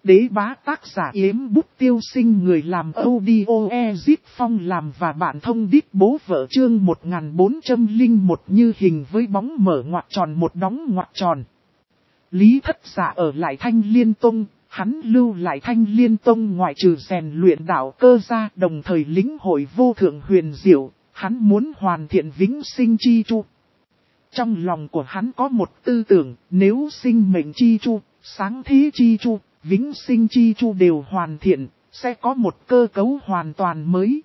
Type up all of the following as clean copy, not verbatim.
Đế bá tác giả Yếm Bút Tiêu Sinh, người làm audio Ezip Phong làm và bạn thông đít bố vợ chương 1401 như hình với bóng mở ngoặc tròn một đóng ngoặc tròn. Lý Thất Dạ ở lại Thanh Liên Tông, hắn lưu lại Thanh Liên Tông ngoại trừ rèn luyện đạo cơ ra, đồng thời lĩnh hội vô thượng huyền diệu, hắn muốn hoàn thiện vĩnh sinh chi chu. Trong lòng của hắn có một tư tưởng, nếu sinh mệnh chi chu, sáng thế chi chu, vĩnh sinh chi chu đều hoàn thiện, sẽ có một cơ cấu hoàn toàn mới.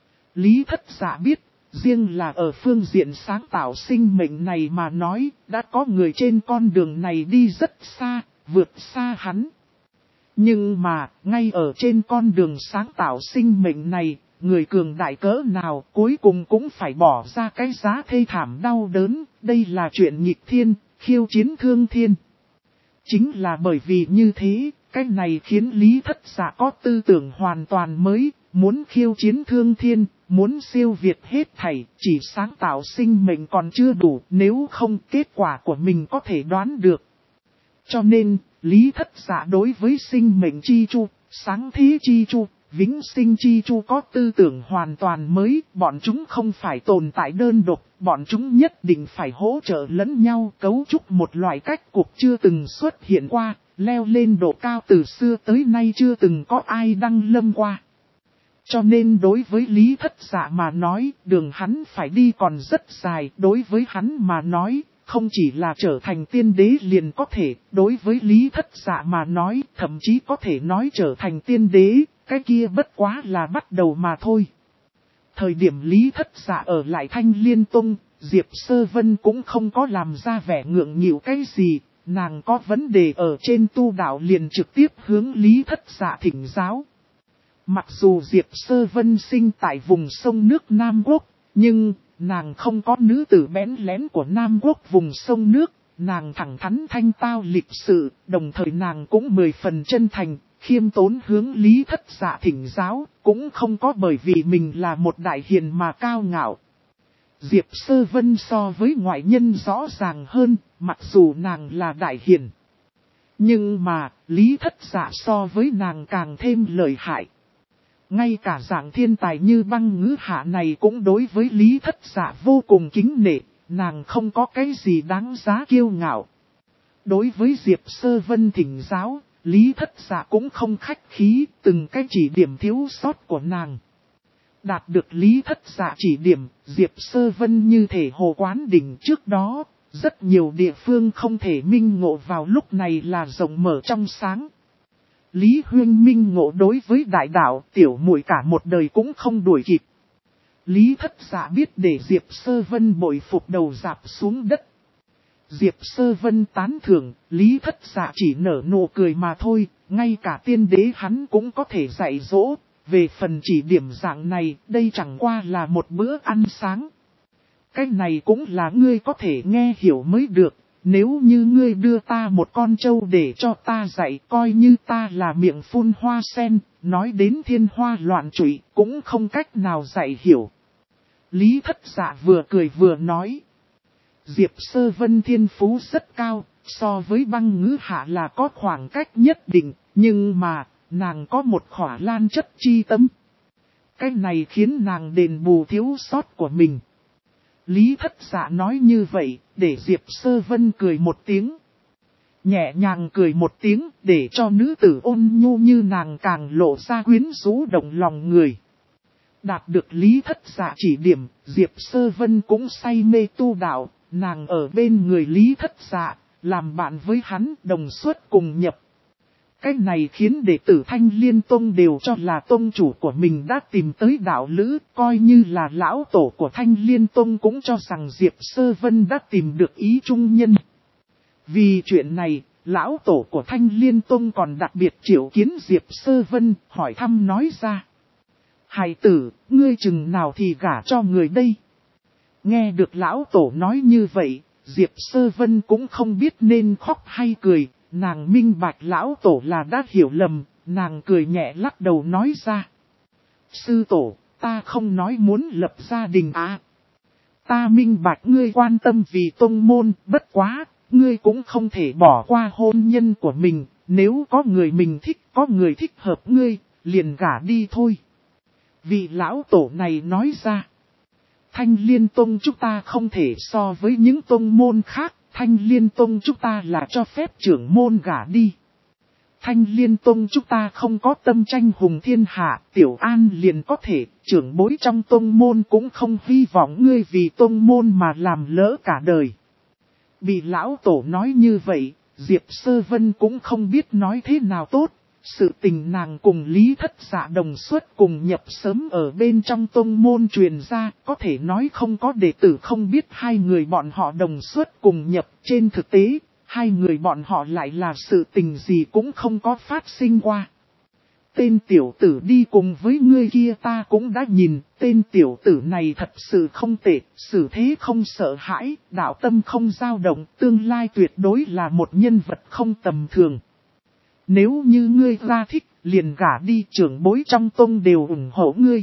Lý Thất Dạ biết, riêng là ở phương diện sáng tạo sinh mệnh này mà nói, đã có người trên con đường này đi rất xa, vượt xa hắn. Nhưng mà, ngay ở trên con đường sáng tạo sinh mệnh này, người cường đại cỡ nào cuối cùng cũng phải bỏ ra cái giá thê thảm đau đớn, đây là chuyện nghịch thiên, khiêu chiến thương thiên. Chính là bởi vì như thế, cái này khiến Lý Thất Dạ có tư tưởng hoàn toàn mới, muốn khiêu chiến thương thiên, muốn siêu việt hết thảy, chỉ sáng tạo sinh mệnh còn chưa đủ, nếu không kết quả của mình có thể đoán được. Cho nên, Lý Thất Dạ đối với sinh mệnh chi chu, sáng thế chi chu, vĩnh sinh chi chu có tư tưởng hoàn toàn mới, bọn chúng không phải tồn tại đơn độc, bọn chúng nhất định phải hỗ trợ lẫn nhau, cấu trúc một loại cách cuộc chưa từng xuất hiện qua, leo lên độ cao từ xưa tới nay chưa từng có ai đăng lâm qua. Cho nên đối với Lý Thất Dạ mà nói, đường hắn phải đi còn rất dài, đối với hắn mà nói, không chỉ là trở thành tiên đế liền có thể, đối với Lý Thất Dạ mà nói, thậm chí có thể nói trở thành tiên đế, cái kia bất quá là bắt đầu mà thôi. Thời điểm Lý Thất Dạ ở lại Thanh Liên Tông, Diệp Sơ Vân cũng không có làm ra vẻ ngượng nghịu cái gì, nàng có vấn đề ở trên tu đạo liền trực tiếp hướng Lý Thất Dạ thỉnh giáo. Mặc dù Diệp Sơ Vân sinh tại vùng sông nước Nam Quốc, nhưng nàng không có nữ tử bén lén của Nam Quốc vùng sông nước, nàng thẳng thắn thanh tao lịch sự, đồng thời nàng cũng 10 phần chân thành, khiêm tốn hướng Lý Thất Dạ thỉnh giáo, cũng không có bởi vì mình là một đại hiền mà cao ngạo. Diệp Sơ Vân so với ngoại nhân rõ ràng hơn, mặc dù nàng là đại hiền. Nhưng mà, Lý Thất Dạ so với nàng càng thêm lợi hại. Ngay cả dạng thiên tài như Băng Ngữ Hạ này cũng đối với Lý Thất Dạ vô cùng kính nể, nàng không có cái gì đáng giá kiêu ngạo. Đối với Diệp Sơ Vân thỉnh giáo, Lý Thất Dạ cũng không khách khí, từng cái chỉ điểm thiếu sót của nàng. Đạt được Lý Thất Dạ chỉ điểm, Diệp Sơ Vân như thể hồ quán đỉnh trước đó, rất nhiều địa phương không thể minh ngộ vào lúc này là rộng mở trong sáng. Lý Huyên minh ngộ đối với đại đạo tiểu muội cả một đời cũng không đuổi kịp. Lý Thất Dạ biết để Diệp Sơ Vân bội phục đầu rạp xuống đất. Diệp Sơ Vân tán thưởng, Lý Thất Dạ chỉ nở nụ cười mà thôi, ngay cả tiên đế hắn cũng có thể dạy dỗ. Về phần chỉ điểm dạng này, đây chẳng qua là một bữa ăn sáng. Cái này cũng là ngươi có thể nghe hiểu mới được. Nếu như ngươi đưa ta một con trâu để cho ta dạy, coi như ta là miệng phun hoa sen, nói đến thiên hoa loạn trụy, cũng không cách nào dạy hiểu. Lý Thất Dạ vừa cười vừa nói. Diệp Sơ Vân thiên phú rất cao, so với Băng Ngữ Hạ là có khoảng cách nhất định, nhưng mà, nàng có một khỏa lan chất chi tâm. Cái này khiến nàng đền bù thiếu sót của mình. Lý Thất Dạ nói như vậy, để Diệp Sơ Vân cười một tiếng. Nhẹ nhàng cười một tiếng, để cho nữ tử ôn nhu như nàng càng lộ ra quyến rũ động lòng người. Đạt được Lý Thất Dạ chỉ điểm, Diệp Sơ Vân cũng say mê tu đạo, nàng ở bên người Lý Thất Dạ, làm bạn với hắn đồng suất cùng nhập. Cái này khiến đệ tử Thanh Liên Tông đều cho là tông chủ của mình đã tìm tới đạo lữ, coi như là lão tổ của Thanh Liên Tông cũng cho rằng Diệp Sơ Vân đã tìm được ý trung nhân. Vì chuyện này, lão tổ của Thanh Liên Tông còn đặc biệt triệu kiến Diệp Sơ Vân, hỏi thăm nói ra. Hài tử, ngươi chừng nào thì gả cho người đây? Nghe được lão tổ nói như vậy, Diệp Sơ Vân cũng không biết nên khóc hay cười. Nàng minh bạch lão tổ là đã hiểu lầm, nàng cười nhẹ lắc đầu nói ra. Sư tổ, ta không nói muốn lập gia đình à. Ta minh bạch ngươi quan tâm vì tông môn, bất quá, ngươi cũng không thể bỏ qua hôn nhân của mình, nếu có người mình thích có người thích hợp ngươi, liền gả đi thôi. Vị lão tổ này nói ra. Thanh Liên Tông chúng ta không thể so với những tông môn khác, Thanh Liên Tông chúng ta là cho phép trưởng môn gả đi. Thanh Liên Tông chúng ta không có tâm tranh hùng thiên hạ, Tiểu An liền có thể, trưởng bối trong tông môn cũng không hy vọng ngươi vì tông môn mà làm lỡ cả đời. Bị lão tổ nói như vậy, Diệp Sơ Vân cũng không biết nói thế nào tốt. Sự tình nàng cùng Lý Thất Dạ đồng xuất cùng nhập sớm ở bên trong tông môn truyền ra, có thể nói không có đệ tử không biết hai người bọn họ đồng xuất cùng nhập. Trên thực tế, hai người bọn họ lại là sự tình gì cũng không có phát sinh qua. Tên tiểu tử đi cùng với ngươi kia ta cũng đã nhìn, tên tiểu tử này thật sự không tệ, xử thế không sợ hãi, đạo tâm không dao động, tương lai tuyệt đối là một nhân vật không tầm thường. Nếu như ngươi ra thích, liền gả đi, trưởng bối trong tông đều ủng hộ ngươi.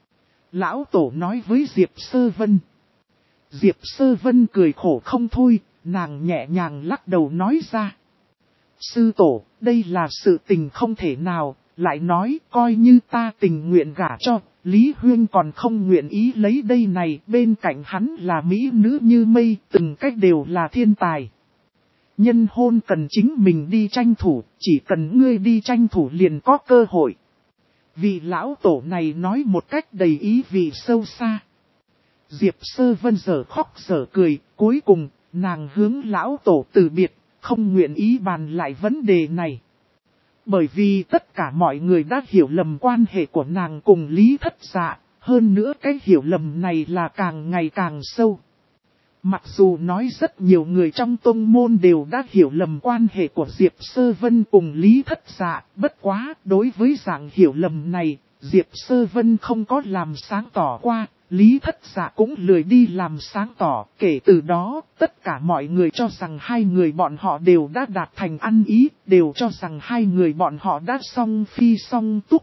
Lão tổ nói với Diệp Sơ Vân. Diệp Sơ Vân cười khổ không thôi, nàng nhẹ nhàng lắc đầu nói ra. Sư tổ, đây là sự tình không thể nào, lại nói coi như ta tình nguyện gả cho, Lý Huyên còn không nguyện ý lấy đây này, bên cạnh hắn là mỹ nữ như mây, từng cách đều là thiên tài. Nhân hôn cần chính mình đi tranh thủ, chỉ cần ngươi đi tranh thủ liền có cơ hội. Vị lão tổ này nói một cách đầy ý vị sâu xa. Diệp Sơ Vân giờ khóc giờ cười, cuối cùng, nàng hướng lão tổ từ biệt, không nguyện ý bàn lại vấn đề này. Bởi vì tất cả mọi người đã hiểu lầm quan hệ của nàng cùng Lý Thất Dạ, hơn nữa cái hiểu lầm này là càng ngày càng sâu. Mặc dù nói rất nhiều người trong tông môn đều đã hiểu lầm quan hệ của Diệp Sơ Vân cùng Lý Thất Dạ, bất quá đối với dạng hiểu lầm này, Diệp Sơ Vân không có làm sáng tỏ qua, Lý Thất Dạ cũng lười đi làm sáng tỏ, kể từ đó, tất cả mọi người cho rằng hai người bọn họ đều đã đạt thành ăn ý, đều cho rằng hai người bọn họ đã song phi song túc.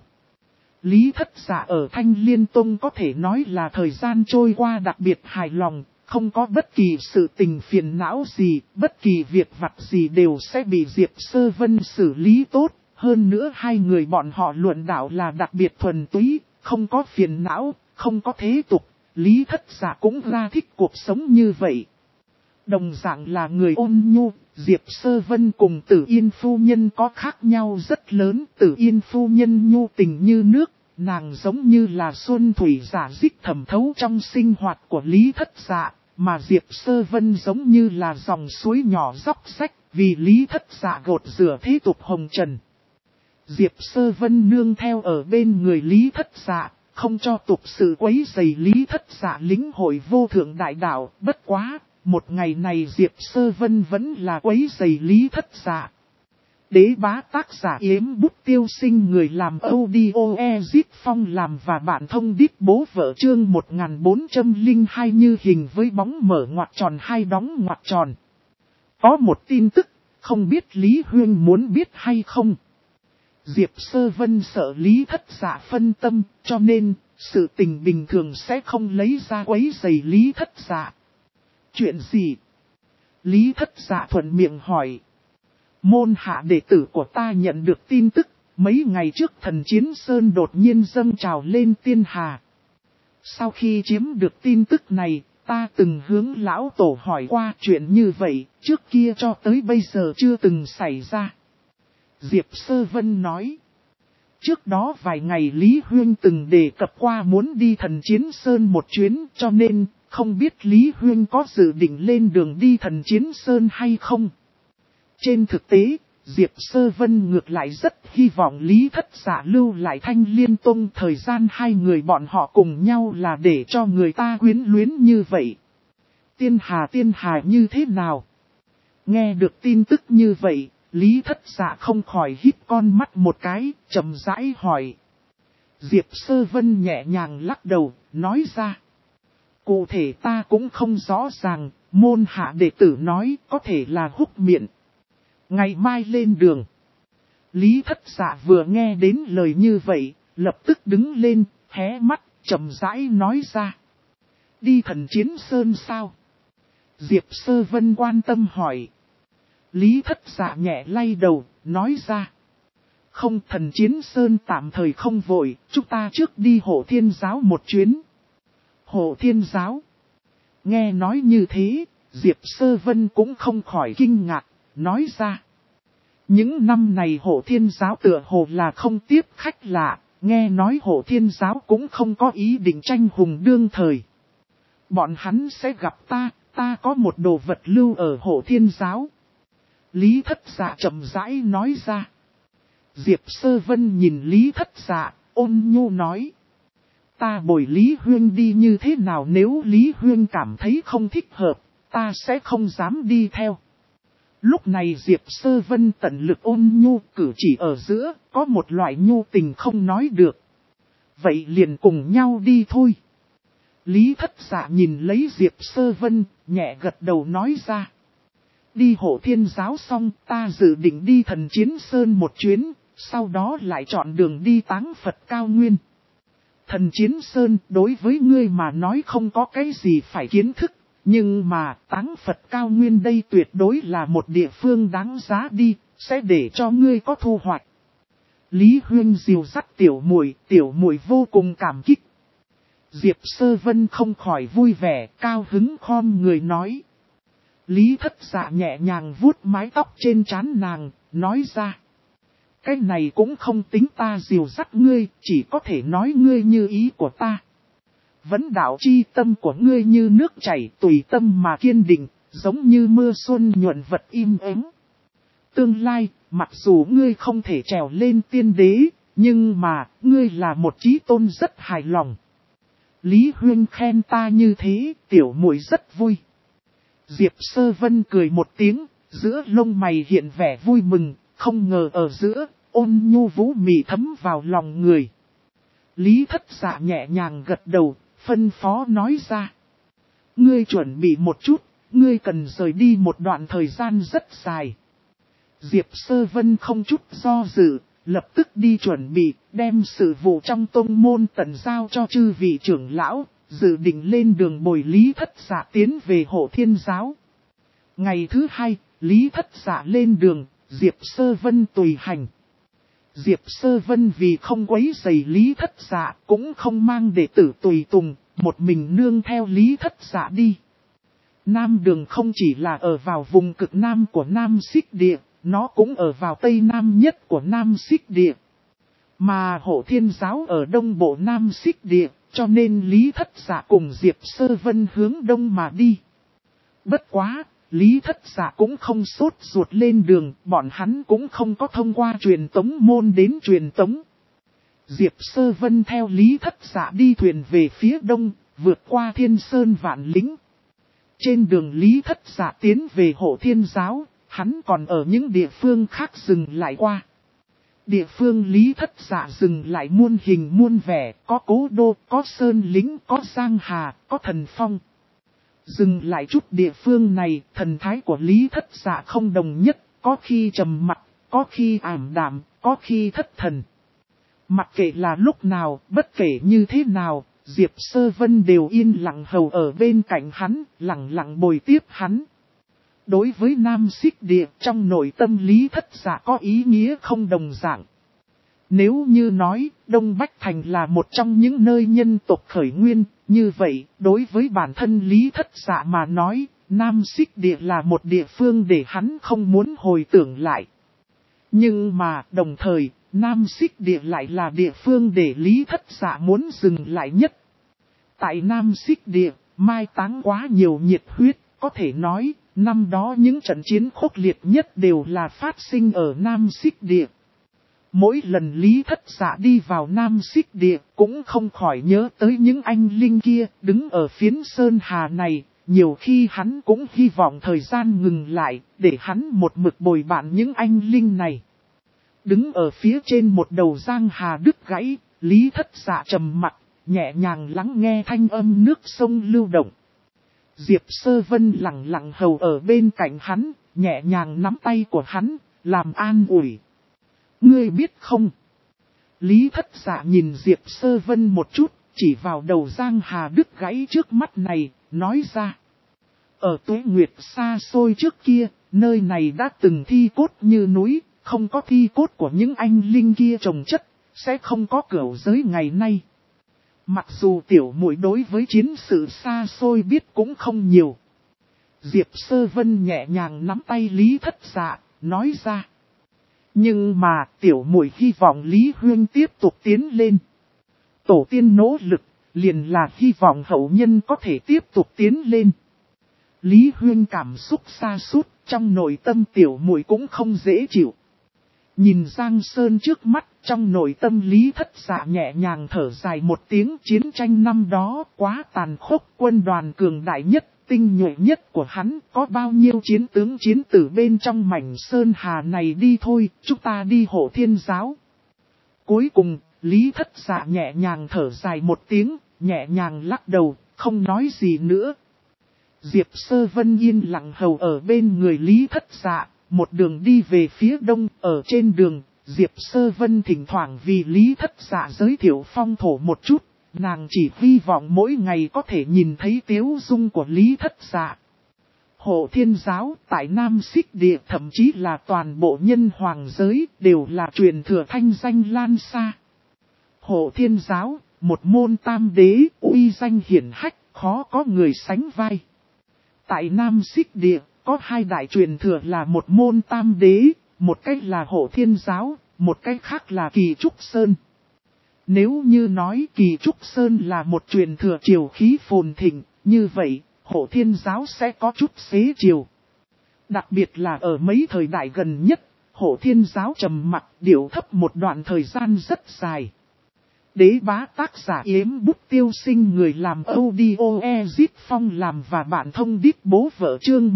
Lý Thất Dạ ở Thanh Liên Tông có thể nói là thời gian trôi qua đặc biệt hài lòng. Không có bất kỳ sự tình phiền não gì, bất kỳ việc vặt gì đều sẽ bị Diệp Sơ Vân xử lý tốt. Hơn nữa hai người bọn họ luận đạo là đặc biệt thuần túy, không có phiền não, không có thế tục. Lý Thất Dạ cũng ra thích cuộc sống như vậy. Đồng dạng là người ôn nhu, Diệp Sơ Vân cùng Tử Yên phu nhân có khác nhau rất lớn. Tử Yên phu nhân nhu tình như nước. Nàng giống như là xuân thủy giả dích thẩm thấu trong sinh hoạt của Lý Thất Dạ, mà Diệp Sơ Vân giống như là dòng suối nhỏ róc rách, vì Lý Thất Dạ gột rửa thế tục hồng trần. Diệp Sơ Vân nương theo ở bên người Lý Thất Dạ, không cho tục sự quấy rầy Lý Thất Dạ lĩnh hội vô thượng đại đạo, bất quá, một ngày này Diệp Sơ Vân vẫn là quấy rầy Lý Thất Dạ. Đế bá tác giả Yếm Bút Tiêu Sinh, người làm audio Ezit Phong làm và bạn thông đít bố vợ chương 1402 như hình với bóng mở ngoặc tròn hai đóng ngoặc tròn. Có một tin tức, không biết Lý Huyên muốn biết hay không. Diệp Sơ Vân sợ Lý Thất Dạ phân tâm, cho nên, sự tình bình thường sẽ không lấy ra quấy rầy Lý Thất Dạ. Chuyện gì? Lý Thất Dạ thuận miệng hỏi. Môn hạ đệ tử của ta nhận được tin tức, mấy ngày trước Thần Chiến Sơn đột nhiên dâng trào lên tiên hà. Sau khi chiếm được tin tức này, ta từng hướng lão tổ hỏi qua chuyện như vậy, trước kia cho tới bây giờ chưa từng xảy ra. Diệp Sơ Vân nói. Trước đó vài ngày Lý Huyên từng đề cập qua muốn đi Thần Chiến Sơn một chuyến, cho nên không biết Lý Huyên có dự định lên đường đi Thần Chiến Sơn hay không. Trên thực tế, Diệp Sơ Vân ngược lại rất hy vọng Lý Thất Dạ lưu lại Thanh Liên Tông, thời gian hai người bọn họ cùng nhau là để cho người ta quyến luyến như vậy. Tiên hà như thế nào? Nghe được tin tức như vậy, Lý Thất Dạ không khỏi híp con mắt một cái, chậm rãi hỏi. Diệp Sơ Vân nhẹ nhàng lắc đầu, nói ra. Cụ thể ta cũng không rõ ràng, môn hạ đệ tử nói có thể là húc miệng. Ngày mai lên đường. Lý Thất Dạ vừa nghe đến lời như vậy, lập tức đứng lên, hé mắt, chậm rãi nói ra. Đi Thần Chiến Sơn sao? Diệp Sơ Vân quan tâm hỏi. Lý Thất Dạ nhẹ lay đầu, nói ra. Không, Thần Chiến Sơn tạm thời không vội, chúng ta trước đi Hộ Thiên Giáo một chuyến. Hộ Thiên Giáo. Nghe nói như thế, Diệp Sơ Vân cũng không khỏi kinh ngạc, nói ra. Những năm này Hộ Thiên Giáo tựa hồ là không tiếp khách lạ, nghe nói Hộ Thiên Giáo cũng không có ý định tranh hùng đương thời. Bọn hắn sẽ gặp ta có một đồ vật lưu ở Hộ Thiên Giáo. Lý Thất Dạ chậm rãi nói ra. Diệp Sơ Vân nhìn Lý Thất Dạ, ôn nhu nói. Ta bồi Lý Huyên đi như thế nào, nếu Lý Huyên cảm thấy không thích hợp, ta sẽ không dám đi theo. Lúc này Diệp Sơ Vân tận lực ôn nhu, cử chỉ ở giữa, có một loại nhu tình không nói được. Vậy liền cùng nhau đi thôi. Lý Thất Dạ nhìn lấy Diệp Sơ Vân, nhẹ gật đầu nói ra. Đi Hộ Thiên Giáo xong, ta dự định đi Thần Chiến Sơn một chuyến, sau đó lại chọn đường đi Táng Phật Cao Nguyên. Thần Chiến Sơn đối với ngươi mà nói không có cái gì phải kiến thức, nhưng mà Táng Phật Cao Nguyên đây tuyệt đối là một địa phương đáng giá đi, sẽ để cho ngươi có thu hoạch. Lý Huyên dìu dắt tiểu muội vô cùng cảm kích. Diệp Sơ Vân không khỏi vui vẻ, cao hứng khom người nói. Lý Thất Dạ nhẹ nhàng vuốt mái tóc trên trán nàng, nói ra. Cái này cũng không tính ta dìu dắt ngươi, chỉ có thể nói ngươi như ý của ta. Vấn đạo chi tâm của ngươi như nước chảy tùy tâm mà kiên định, giống như mưa xuân nhuận vật im ắng. Tương lai, mặc dù ngươi không thể trèo lên tiên đế, nhưng mà, ngươi là một chí tôn rất hài lòng. Lý Huyên khen ta như thế, tiểu muội rất vui. Diệp Sơ Vân cười một tiếng, giữa lông mày hiện vẻ vui mừng, không ngờ ở giữa, ôn nhu vũ mị thấm vào lòng người. Lý Thất Dạ nhẹ nhàng gật đầu, phân phó nói ra. Ngươi chuẩn bị một chút, ngươi cần rời đi một đoạn thời gian rất dài. Diệp Sơ Vân không chút do dự, lập tức đi chuẩn bị, đem sự vụ trong tông môn tận giao cho chư vị trưởng lão, dự định lên đường bồi Lý Thất Dạ tiến về Hộ Thiên Giáo. Ngày thứ hai, Lý Thất Dạ lên đường, Diệp Sơ Vân tùy hành. Diệp Sơ Vân vì không quấy rầy Lý Thất Dạ cũng không mang đệ tử tùy tùng, một mình nương theo Lý Thất Dạ đi. Nam đường không chỉ là ở vào vùng cực nam của Nam Xích Địa, nó cũng ở vào tây nam nhất của Nam Xích Địa. Mà Hộ Thiên Giáo ở đông bộ Nam Xích Địa, cho nên Lý Thất Dạ cùng Diệp Sơ Vân hướng đông mà đi. Bất quá, Lý Thất Dạ cũng không sốt ruột lên đường, bọn hắn cũng không có thông qua truyền tống môn đến truyền tống. Diệp Sơ Vân theo Lý Thất Dạ đi thuyền về phía đông, vượt qua Thiên Sơn Vạn Lính. Trên đường Lý Thất Dạ tiến về Hộ Thiên Giáo, hắn còn ở những địa phương khác dừng lại qua. Địa phương Lý Thất Dạ dừng lại muôn hình muôn vẻ, có Cố Đô, có Sơn Lính, có Giang Hà, có Thần Phong. Dừng lại chút địa phương này, thần thái của Lý Thất Dạ không đồng nhất, có khi trầm mặc, có khi ảm đạm, có khi thất thần. Mặc kệ là lúc nào, bất kể như thế nào, Diệp Sơ Vân đều yên lặng hầu ở bên cạnh hắn, lặng lặng bồi tiếp hắn. Đối với Nam Xích Địa, trong nội tâm Lý Thất Dạ có ý nghĩa không đồng dạng. Nếu như nói, Đông Bách Thành là một trong những nơi nhân tộc khởi nguyên, như vậy, đối với bản thân Lý Thất Dạ mà nói, Nam Xích Địa là một địa phương để hắn không muốn hồi tưởng lại. Nhưng mà, đồng thời, Nam Xích Địa lại là địa phương để Lý Thất Dạ muốn dừng lại nhất. Tại Nam Xích Địa, mai táng quá nhiều nhiệt huyết, có thể nói, năm đó những trận chiến khốc liệt nhất đều là phát sinh ở Nam Xích Địa. Mỗi lần Lý Thất Dạ đi vào Nam Xích Địa cũng không khỏi nhớ tới những anh linh kia đứng ở phiến Sơn Hà này, nhiều khi hắn cũng hy vọng thời gian ngừng lại để hắn một mực bồi bạn những anh linh này. Đứng ở phía trên một đầu Giang Hà đứt gãy, Lý Thất Dạ trầm mặt, nhẹ nhàng lắng nghe thanh âm nước sông lưu động. Diệp Sơ Vân lặng lặng hầu ở bên cạnh hắn, nhẹ nhàng nắm tay của hắn, làm an ủi. Ngươi biết không? Lý Thất Dạ nhìn Diệp Sơ Vân một chút, chỉ vào đầu Giang Hà đứt gãy trước mắt này, nói ra. Ở Tuế Nguyệt xa xôi trước kia, nơi này đã từng thi cốt như núi, không có thi cốt của những anh linh kia trồng chất, sẽ không có cửu giới ngày nay. Mặc dù tiểu muội đối với chiến sự xa xôi biết cũng không nhiều. Diệp Sơ Vân nhẹ nhàng nắm tay Lý Thất Dạ, nói ra. Nhưng mà tiểu muội hy vọng Lý Huyên tiếp tục tiến lên. Tổ tiên nỗ lực, liền là hy vọng hậu nhân có thể tiếp tục tiến lên. Lý Huyên cảm xúc sa sút, trong nội tâm tiểu muội cũng không dễ chịu. Nhìn Giang Sơn trước mắt, trong nội tâm Lý Thất Dạ nhẹ nhàng thở dài một tiếng. Chiến tranh năm đó quá tàn khốc, quân đoàn cường đại nhất, tinh nhuệ nhất của hắn, có bao nhiêu chiến tướng chiến tử bên trong mảnh sơn hà này đi thôi, chúng ta đi Hộ Thiên Giáo. Cuối cùng, Lý Thất Dạ nhẹ nhàng thở dài một tiếng, nhẹ nhàng lắc đầu, không nói gì nữa. Diệp Sơ Vân yên lặng hầu ở bên người Lý Thất Dạ, một đường đi về phía đông. Ở trên đường, Diệp Sơ Vân thỉnh thoảng vì Lý Thất Dạ giới thiệu phong thổ một chút. Nàng chỉ hy vọng mỗi ngày có thể nhìn thấy tiếu dung của Lý Thất Dạ. Hộ Thiên Giáo tại Nam Xích Địa, thậm chí là toàn bộ nhân hoàng giới, đều là truyền thừa thanh danh lan xa. Hộ Thiên Giáo, một môn tam đế, uy danh hiển hách, khó có người sánh vai. Tại Nam Xích Địa, có hai đại truyền thừa là một môn tam đế, một cách là Hộ Thiên Giáo, một cách khác là Kỳ Trúc Sơn. Nếu như nói Kỳ Trúc Sơn là một truyền thừa triều khí phồn thịnh, như vậy, Hộ Thiên Giáo sẽ có chút xế chiều. Đặc biệt là ở mấy thời đại gần nhất, Hộ Thiên Giáo trầm mặc điệu thấp một đoạn thời gian rất dài. Đế bá tác giả Yếm Bút Tiêu Sinh, người làm audio Ezit Phong làm và bạn thông điệp bố vợ chương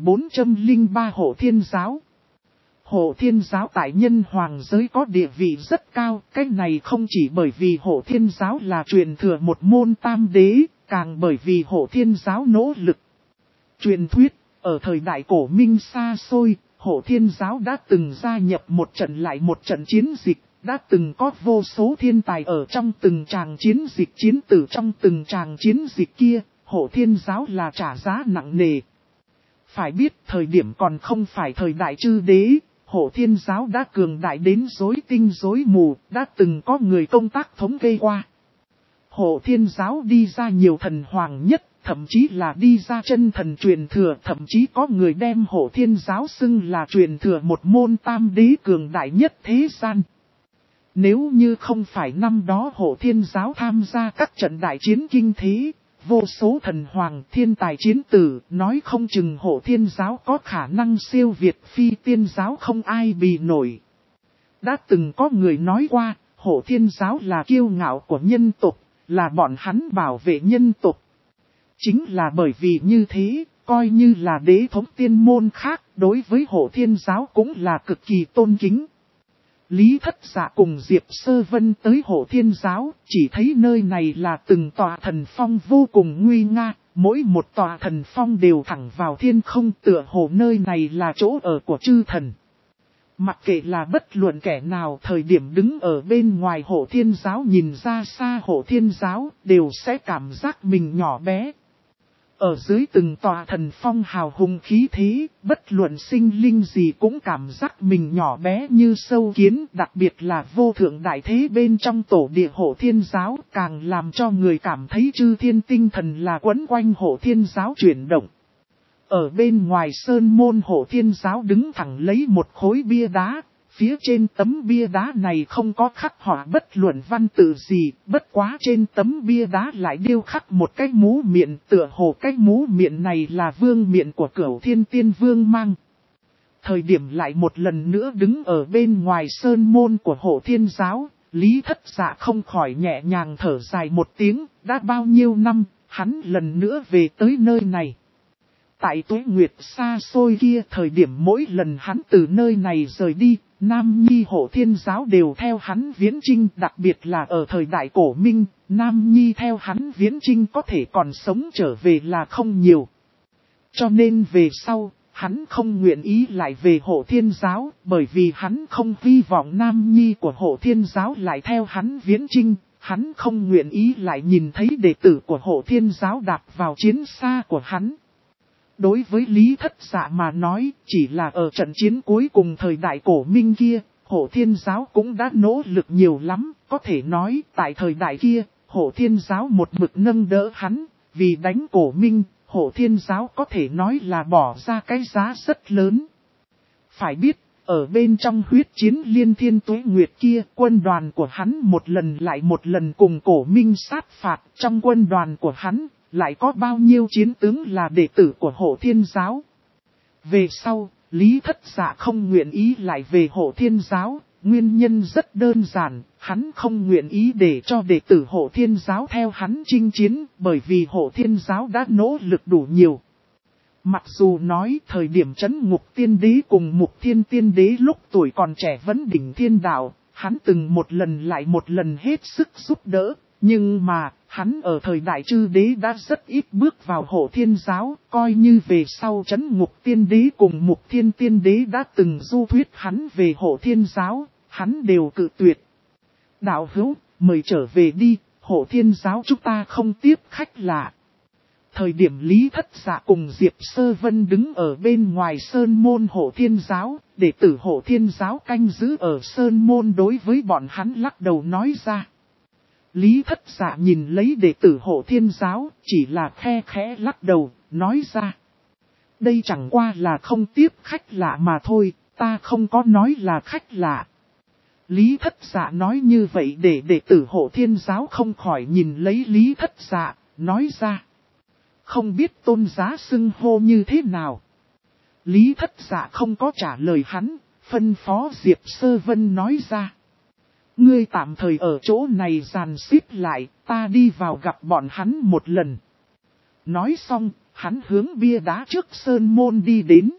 1403 Hộ Thiên Giáo. Hộ Thiên Giáo tại nhân hoàng giới có địa vị rất cao, cái này không chỉ bởi vì Hộ Thiên Giáo là truyền thừa một môn tam đế, càng bởi vì Hộ Thiên Giáo nỗ lực. Truyền thuyết, ở thời đại cổ minh xa xôi, Hộ Thiên Giáo đã từng gia nhập một trận lại một trận chiến dịch, đã từng có vô số thiên tài ở trong từng tràng chiến dịch chiến tử trong từng tràng chiến dịch kia, Hộ Thiên Giáo là trả giá nặng nề. Phải biết thời điểm còn không phải thời đại chư đế, Hộ Thiên Giáo đã cường đại đến rối tinh rối mù, đã từng có người công tác thống kê qua. Hộ Thiên Giáo đi ra nhiều thần hoàng nhất, thậm chí là đi ra chân thần truyền thừa, thậm chí có người đem Hộ Thiên Giáo xưng là truyền thừa một môn tam đế cường đại nhất thế gian. Nếu như không phải năm đó Hộ Thiên Giáo tham gia các trận đại chiến kinh thế, vô số thần hoàng thiên tài chiến tử, nói không chừng Hộ Thiên Giáo có khả năng siêu việt Phi Tiên Giáo không ai bì nổi. Đã từng có người nói qua, Hộ Thiên Giáo là kiêu ngạo của nhân tộc, là bọn hắn bảo vệ nhân tộc. Chính là bởi vì như thế, coi như là đế thống tiên môn khác, đối với Hộ Thiên Giáo cũng là cực kỳ tôn kính. Lý Thất Dạ cùng Diệp Sơ Vân tới Hộ Thiên Giáo, chỉ thấy nơi này là từng tòa thần phong vô cùng nguy nga, mỗi một tòa thần phong đều thẳng vào thiên không, tựa hồ nơi này là chỗ ở của chư thần. Mặc kệ là bất luận kẻ nào thời điểm đứng ở bên ngoài Hộ Thiên Giáo nhìn ra xa Hộ Thiên Giáo, đều sẽ cảm giác mình nhỏ bé. Ở dưới từng tòa thần phong hào hùng khí thế, bất luận sinh linh gì cũng cảm giác mình nhỏ bé như sâu kiến, đặc biệt là vô thượng đại thế bên trong tổ địa Hộ Thiên Giáo, càng làm cho người cảm thấy chư thiên tinh thần là quấn quanh Hộ Thiên Giáo chuyển động. Ở bên ngoài sơn môn Hộ Thiên Giáo đứng thẳng lấy một khối bia đá. Phía trên tấm bia đá này không có khắc họa bất luận văn tự gì, bất quá trên tấm bia đá lại điêu khắc một cái mũ miệng, tựa hồ cái mũ miệng này là vương miện của Cửu Thiên Tiên Vương mang. Thời điểm lại một lần nữa đứng ở bên ngoài sơn môn của Hộ Thiên Giáo, Lý Thất Dạ không khỏi nhẹ nhàng thở dài một tiếng, đã bao nhiêu năm, hắn lần nữa về tới nơi này. Tại Tuế Nguyệt xa xôi kia thời điểm mỗi lần hắn từ nơi này rời đi, Nam Nhi Hộ Thiên Giáo đều theo hắn viễn chinh, đặc biệt là ở thời đại cổ minh, Nam Nhi theo hắn viễn chinh có thể còn sống trở về là không nhiều. Cho nên về sau, hắn không nguyện ý lại về Hộ Thiên Giáo, bởi vì hắn không hy vọng Nam Nhi của Hộ Thiên Giáo lại theo hắn viễn chinh, hắn không nguyện ý lại nhìn thấy đệ tử của Hộ Thiên Giáo đạp vào chiến xa của hắn. Đối với Lý Thất Dạ mà nói, chỉ là ở trận chiến cuối cùng thời đại cổ minh kia, Hổ Thiên Giáo cũng đã nỗ lực nhiều lắm, có thể nói tại thời đại kia, Hổ Thiên Giáo một mực nâng đỡ hắn, vì đánh cổ minh, Hổ Thiên Giáo có thể nói là bỏ ra cái giá rất lớn. Phải biết, ở bên trong huyết chiến liên thiên tuế nguyệt kia, quân đoàn của hắn một lần lại một lần cùng cổ minh sát phạt, trong quân đoàn của hắn, lại có bao nhiêu chiến tướng là đệ tử của Hổ Thiên Giáo. Về sau, Lý Thất Dạ không nguyện ý lại về Hổ Thiên Giáo, nguyên nhân rất đơn giản, hắn không nguyện ý để cho đệ tử Hổ Thiên Giáo theo hắn chinh chiến, bởi vì Hổ Thiên Giáo đã nỗ lực đủ nhiều. Mặc dù nói thời điểm trấn ngục tiên đế cùng mục thiên tiên đế lúc tuổi còn trẻ vẫn đỉnh thiên đạo, hắn từng một lần lại một lần hết sức giúp đỡ, nhưng mà, hắn ở thời đại chư đế đã rất ít bước vào Hổ Thiên Giáo, coi như về sau trấn ngục tiên đế cùng mục thiên tiên đế đã từng du thuyết hắn về Hổ Thiên Giáo, hắn đều cự tuyệt. Đạo hữu, mời trở về đi, Hổ Thiên Giáo chúng ta không tiếp khách lạ. Thời điểm Lý Thất Dạ cùng Diệp Sơ Vân đứng ở bên ngoài Sơn Môn Hổ Thiên Giáo, đệ tử Hổ Thiên Giáo canh giữ ở Sơn Môn đối với bọn hắn lắc đầu nói ra. Lý Thất Dạ nhìn lấy đệ tử Hổ Thiên Giáo, chỉ là khe khẽ lắc đầu, nói ra. Đây chẳng qua là không tiếp khách lạ mà thôi, ta không có nói là khách lạ. Lý Thất Dạ nói như vậy để đệ tử Hổ Thiên Giáo không khỏi nhìn lấy Lý Thất Dạ, nói ra. Không biết tôn giá xưng hô như thế nào. Lý Thất Dạ không có trả lời hắn, phân phó Diệp Sơ Vân nói ra. Ngươi tạm thời ở chỗ này dàn xếp lại, ta đi vào gặp bọn hắn một lần. Nói xong, hắn hướng bia đá trước Sơn Môn đi đến.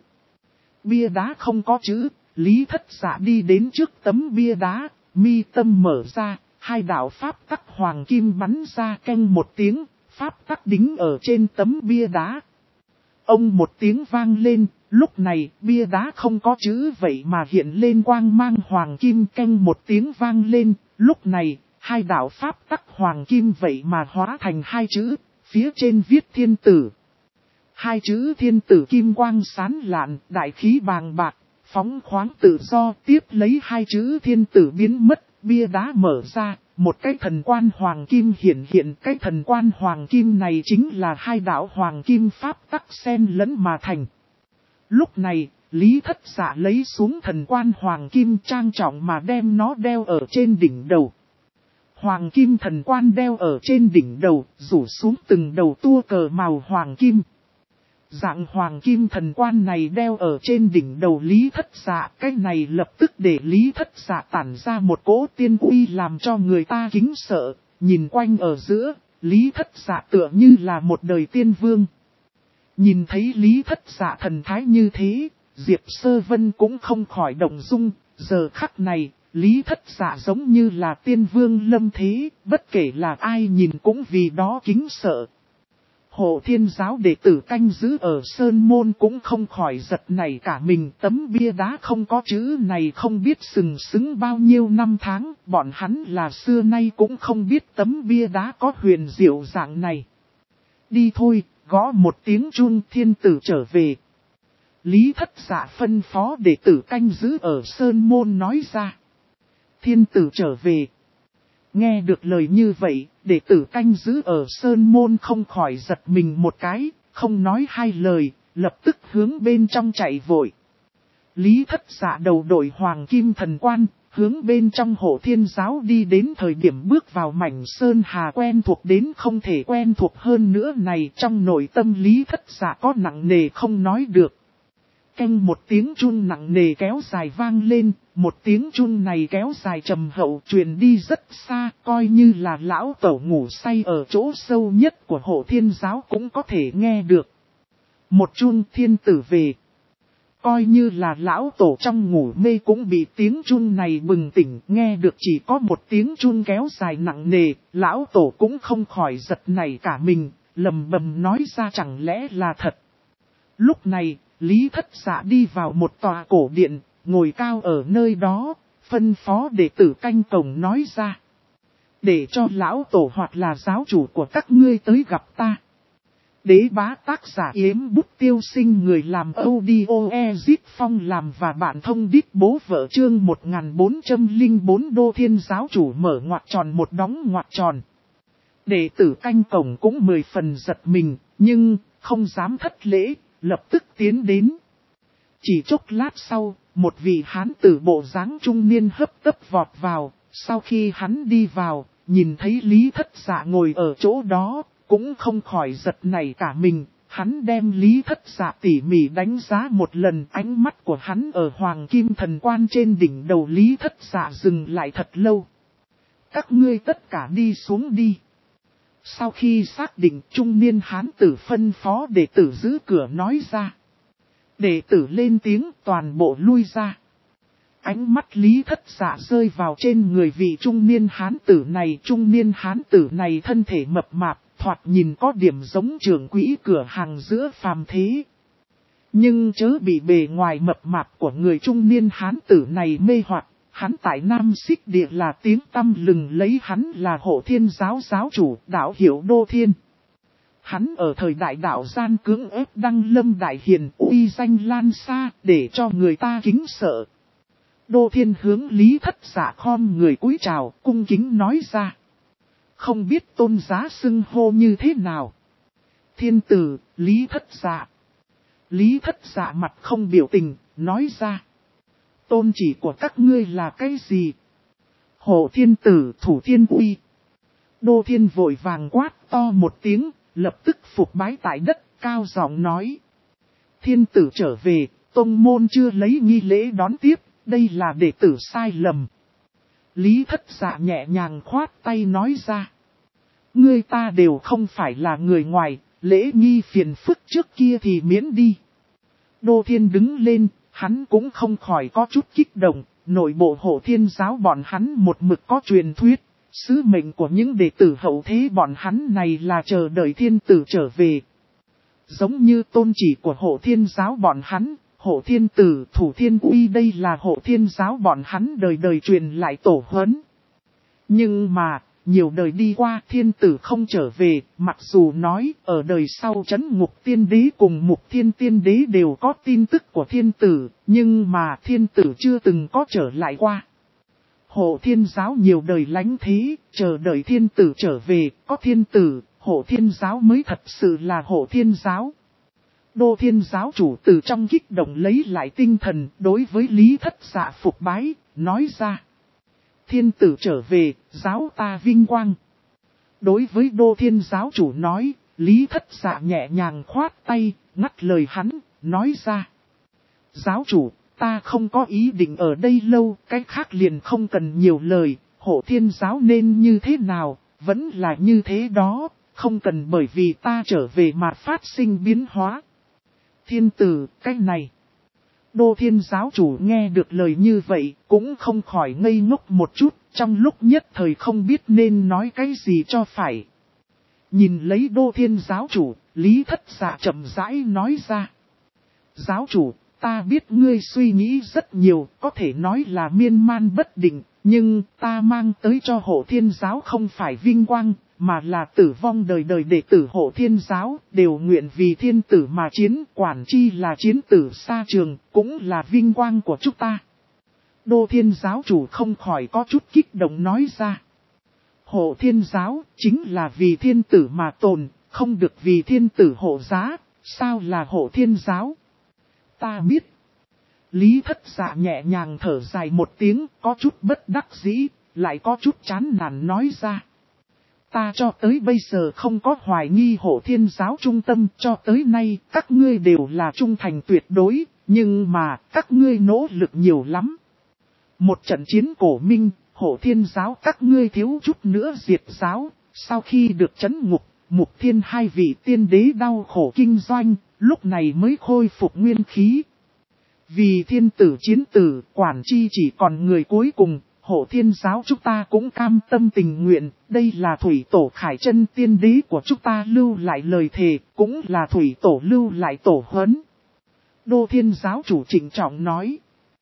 Bia đá không có chữ, Lý Thất Dạ đi đến trước tấm bia đá, mi tâm mở ra, hai đạo pháp tắc hoàng kim bắn ra canh một tiếng, pháp tắc đính ở trên tấm bia đá. Ông một tiếng vang lên, lúc này bia đá không có chữ vậy mà hiện lên quang mang hoàng kim canh một tiếng vang lên, lúc này hai đạo pháp tắc hoàng kim vậy mà hóa thành hai chữ, phía trên viết thiên tử. Hai chữ thiên tử kim quang sán lạn, đại khí bàng bạc, phóng khoáng tự do, tiếp lấy hai chữ thiên tử biến mất, bia đá mở ra. Một cái thần quan hoàng kim hiện, cái thần quan hoàng kim này chính là hai đạo hoàng kim pháp tắc xen lẫn mà thành. Lúc này, Lý Thất Dạ lấy xuống thần quan hoàng kim trang trọng mà đem nó đeo ở trên đỉnh đầu. Hoàng kim thần quan đeo ở trên đỉnh đầu, rủ xuống từng đầu tua cờ màu hoàng kim. Dạng hoàng kim thần quan này đeo ở trên đỉnh đầu Lý Thất Dạ, cái này lập tức để Lý Thất Dạ tản ra một cỗ tiên uy làm cho người ta kính sợ, nhìn quanh ở giữa, Lý Thất Dạ tựa như là một đời tiên vương. Nhìn thấy Lý Thất Dạ thần thái như thế, Diệp Sơ Vân cũng không khỏi động dung, giờ khắc này, Lý Thất Dạ giống như là tiên vương lâm thế, bất kể là ai nhìn cũng vì đó kính sợ. Hổ Thiên Giáo đệ tử canh giữ ở Sơn Môn cũng không khỏi giật nảy cả mình, tấm bia đá không có chữ này không biết sừng sững bao nhiêu năm tháng, bọn hắn là xưa nay cũng không biết tấm bia đá có huyền diệu dạng này. Đi thôi, gõ một tiếng chuông thiên tử trở về. Lý Thất Dạ phân phó đệ tử canh giữ ở Sơn Môn nói ra. Thiên tử trở về. Nghe được lời như vậy, đệ tử canh giữ ở Sơn Môn không khỏi giật mình một cái, không nói hai lời, lập tức hướng bên trong chạy vội. Lý Thất Dạ đầu đội hoàng kim thần quan, hướng bên trong Hổ Thiên Giáo đi đến thời điểm bước vào mảnh Sơn Hà quen thuộc đến không thể quen thuộc hơn nữa này, trong nội tâm Lý Thất Dạ có nặng nề không nói được. Canh một tiếng chun nặng nề kéo dài vang lên, một tiếng chun này kéo dài trầm hậu truyền đi rất xa, coi như là lão tổ ngủ say ở chỗ sâu nhất của Hổ Thiên Giáo cũng có thể nghe được. Một chun thiên tử về. Coi như là lão tổ trong ngủ mê cũng bị tiếng chun này bừng tỉnh, nghe được chỉ có một tiếng chun kéo dài nặng nề, lão tổ cũng không khỏi giật nảy cả mình, lầm bầm nói ra chẳng lẽ là thật. Lúc này, Lý Thất Dạ đi vào một tòa cổ điện, ngồi cao ở nơi đó, phân phó đệ tử canh cổng nói ra. Để cho lão tổ hoặc là giáo chủ của các ngươi tới gặp ta. Đế bá tác giả Yếm Bút Tiêu Sinh, người làm audio Ezit Phong làm và bạn thông đít bố vợ. Chương 1404 Đô Thiên giáo chủ mở ngoặc tròn một đóng ngoặc tròn. Đệ tử canh cổng cũng 10 phần giật mình, nhưng không dám thất lễ, lập tức tiến đến. Chỉ chốc lát sau, một vị hán tử bộ dáng trung niên hấp tấp vọt vào. Sau khi hắn đi vào, nhìn thấy Lý Thất Dạ ngồi ở chỗ đó, cũng không khỏi giật nảy cả mình. Hắn đem Lý Thất Dạ tỉ mỉ đánh giá một lần, ánh mắt của hắn ở Hoàng Kim Thần Quan trên đỉnh đầu Lý Thất Dạ dừng lại thật lâu. Các ngươi tất cả đi xuống đi. Sau khi xác định, trung niên hán tử phân phó đệ tử giữ cửa nói ra. Đệ tử lên tiếng, toàn bộ lui ra. Ánh mắt Lý Thất Dạ rơi vào trên người vị trung niên hán tử này. Trung niên hán tử này thân thể mập mạp, thoạt nhìn có điểm giống trưởng quỹ cửa hàng giữa phàm thế. Nhưng chớ bị bề ngoài mập mạp của người trung niên hán tử này mê hoặc. Hắn tại Nam Xích Địa là tiếng tăm lừng, lấy hắn là Hộ Thiên giáo giáo chủ, đạo hiệu Đô Thiên. Hắn ở thời đại đạo gian cưỡng ép Đăng Lâm Đại Hiền, uy danh lan xa, để cho người ta kính sợ. Đô Thiên hướng Lý Thất Dạ khom người cúi chào, cung kính nói ra. Không biết tôn giá xưng hô như thế nào? Thiên tử, Lý Thất Dạ. Lý Thất Dạ mặt không biểu tình, nói ra. Tôn chỉ của các ngươi là cái gì? Hộ Thiên tử, Thủ Thiên uy. Đô Thiên vội vàng quát to một tiếng, lập tức phục bái tại đất, cao giọng nói. Thiên tử trở về, tông môn chưa lấy nghi lễ đón tiếp, đây là đệ tử sai lầm. Lý Thất Dạ nhẹ nhàng khoát tay nói ra. Ngươi ta đều không phải là người ngoài, lễ nghi phiền phức trước kia thì miễn đi. Đô Thiên đứng lên, hắn cũng không khỏi có chút kích động, nội bộ Hộ Thiên giáo bọn hắn một mực có truyền thuyết. Sứ mệnh của những đệ tử hậu thế bọn hắn này là chờ đợi thiên tử trở về. Giống như tôn chỉ của Hộ Thiên giáo bọn hắn, Hộ Thiên tử, Thủ Thiên uy, đây là Hộ Thiên giáo bọn hắn đời đời truyền lại tổ huấn. Nhưng mà, nhiều đời đi qua thiên tử không trở về, mặc dù nói ở đời sau Trấn Ngục Tiên Đế cùng Mục Thiên Tiên Đế đều có tin tức của thiên tử, nhưng mà thiên tử chưa từng có trở lại qua. Hộ Thiên giáo nhiều đời lánh thế, chờ đợi thiên tử trở về, có thiên tử, Hộ Thiên giáo mới thật sự là Hộ Thiên giáo. Đô Thiên giáo chủ từ trong kích động lấy lại tinh thần, đối với Lý Thất Dạ phục bái, nói ra. Thiên tử trở về, giáo ta vinh quang. Đối với Đô Thiên giáo chủ nói, Lý Thất Dạ nhẹ nhàng khoát tay, ngắt lời hắn, nói ra. Giáo chủ, ta không có ý định ở đây lâu, cái khác liền không cần nhiều lời, Hộ Thiên giáo nên như thế nào, vẫn là như thế đó, không cần bởi vì ta trở về mà phát sinh biến hóa. Thiên tử, cái này. Đô Thiên giáo chủ nghe được lời như vậy, cũng không khỏi ngây ngốc một chút, trong lúc nhất thời không biết nên nói cái gì cho phải. Nhìn lấy Đô Thiên giáo chủ, Lý Thất Dạ chậm rãi nói ra. Giáo chủ, ta biết ngươi suy nghĩ rất nhiều, có thể nói là miên man bất định, nhưng ta mang tới cho Hộ Thiên giáo không phải vinh quang, mà là tử vong đời đời đệ tử Hộ Thiên giáo, đều nguyện vì thiên tử mà chiến, quản chi là chiến tử xa trường, cũng là vinh quang của chúng ta. Đô Thiên giáo chủ không khỏi có chút kích động nói ra. Hộ Thiên giáo chính là vì thiên tử mà tồn, không được vì thiên tử hộ giá, sao là Hộ Thiên giáo? Ta biết. Lý Thất Dạ nhẹ nhàng thở dài một tiếng, có chút bất đắc dĩ, lại có chút chán nản nói ra. Ta cho tới bây giờ không có hoài nghi Hộ Thiên giáo trung tâm, cho tới nay các ngươi đều là trung thành tuyệt đối, nhưng mà các ngươi nỗ lực nhiều lắm. Một trận chiến cổ minh, Hộ Thiên giáo các ngươi thiếu chút nữa diệt giáo, sau khi được trấn ngục, Mục Thiên hai vị tiên đế đau khổ kinh doanh, lúc này mới khôi phục nguyên khí. Vì thiên tử chiến tử, quản chi chỉ còn người cuối cùng, Hộ Thiên giáo chúng ta cũng cam tâm tình nguyện, đây là thủy tổ Khải Chân tiên đế của chúng ta lưu lại lời thề, cũng là thủy tổ lưu lại tổ huấn. Đô Thiên giáo chủ trịnh trọng nói.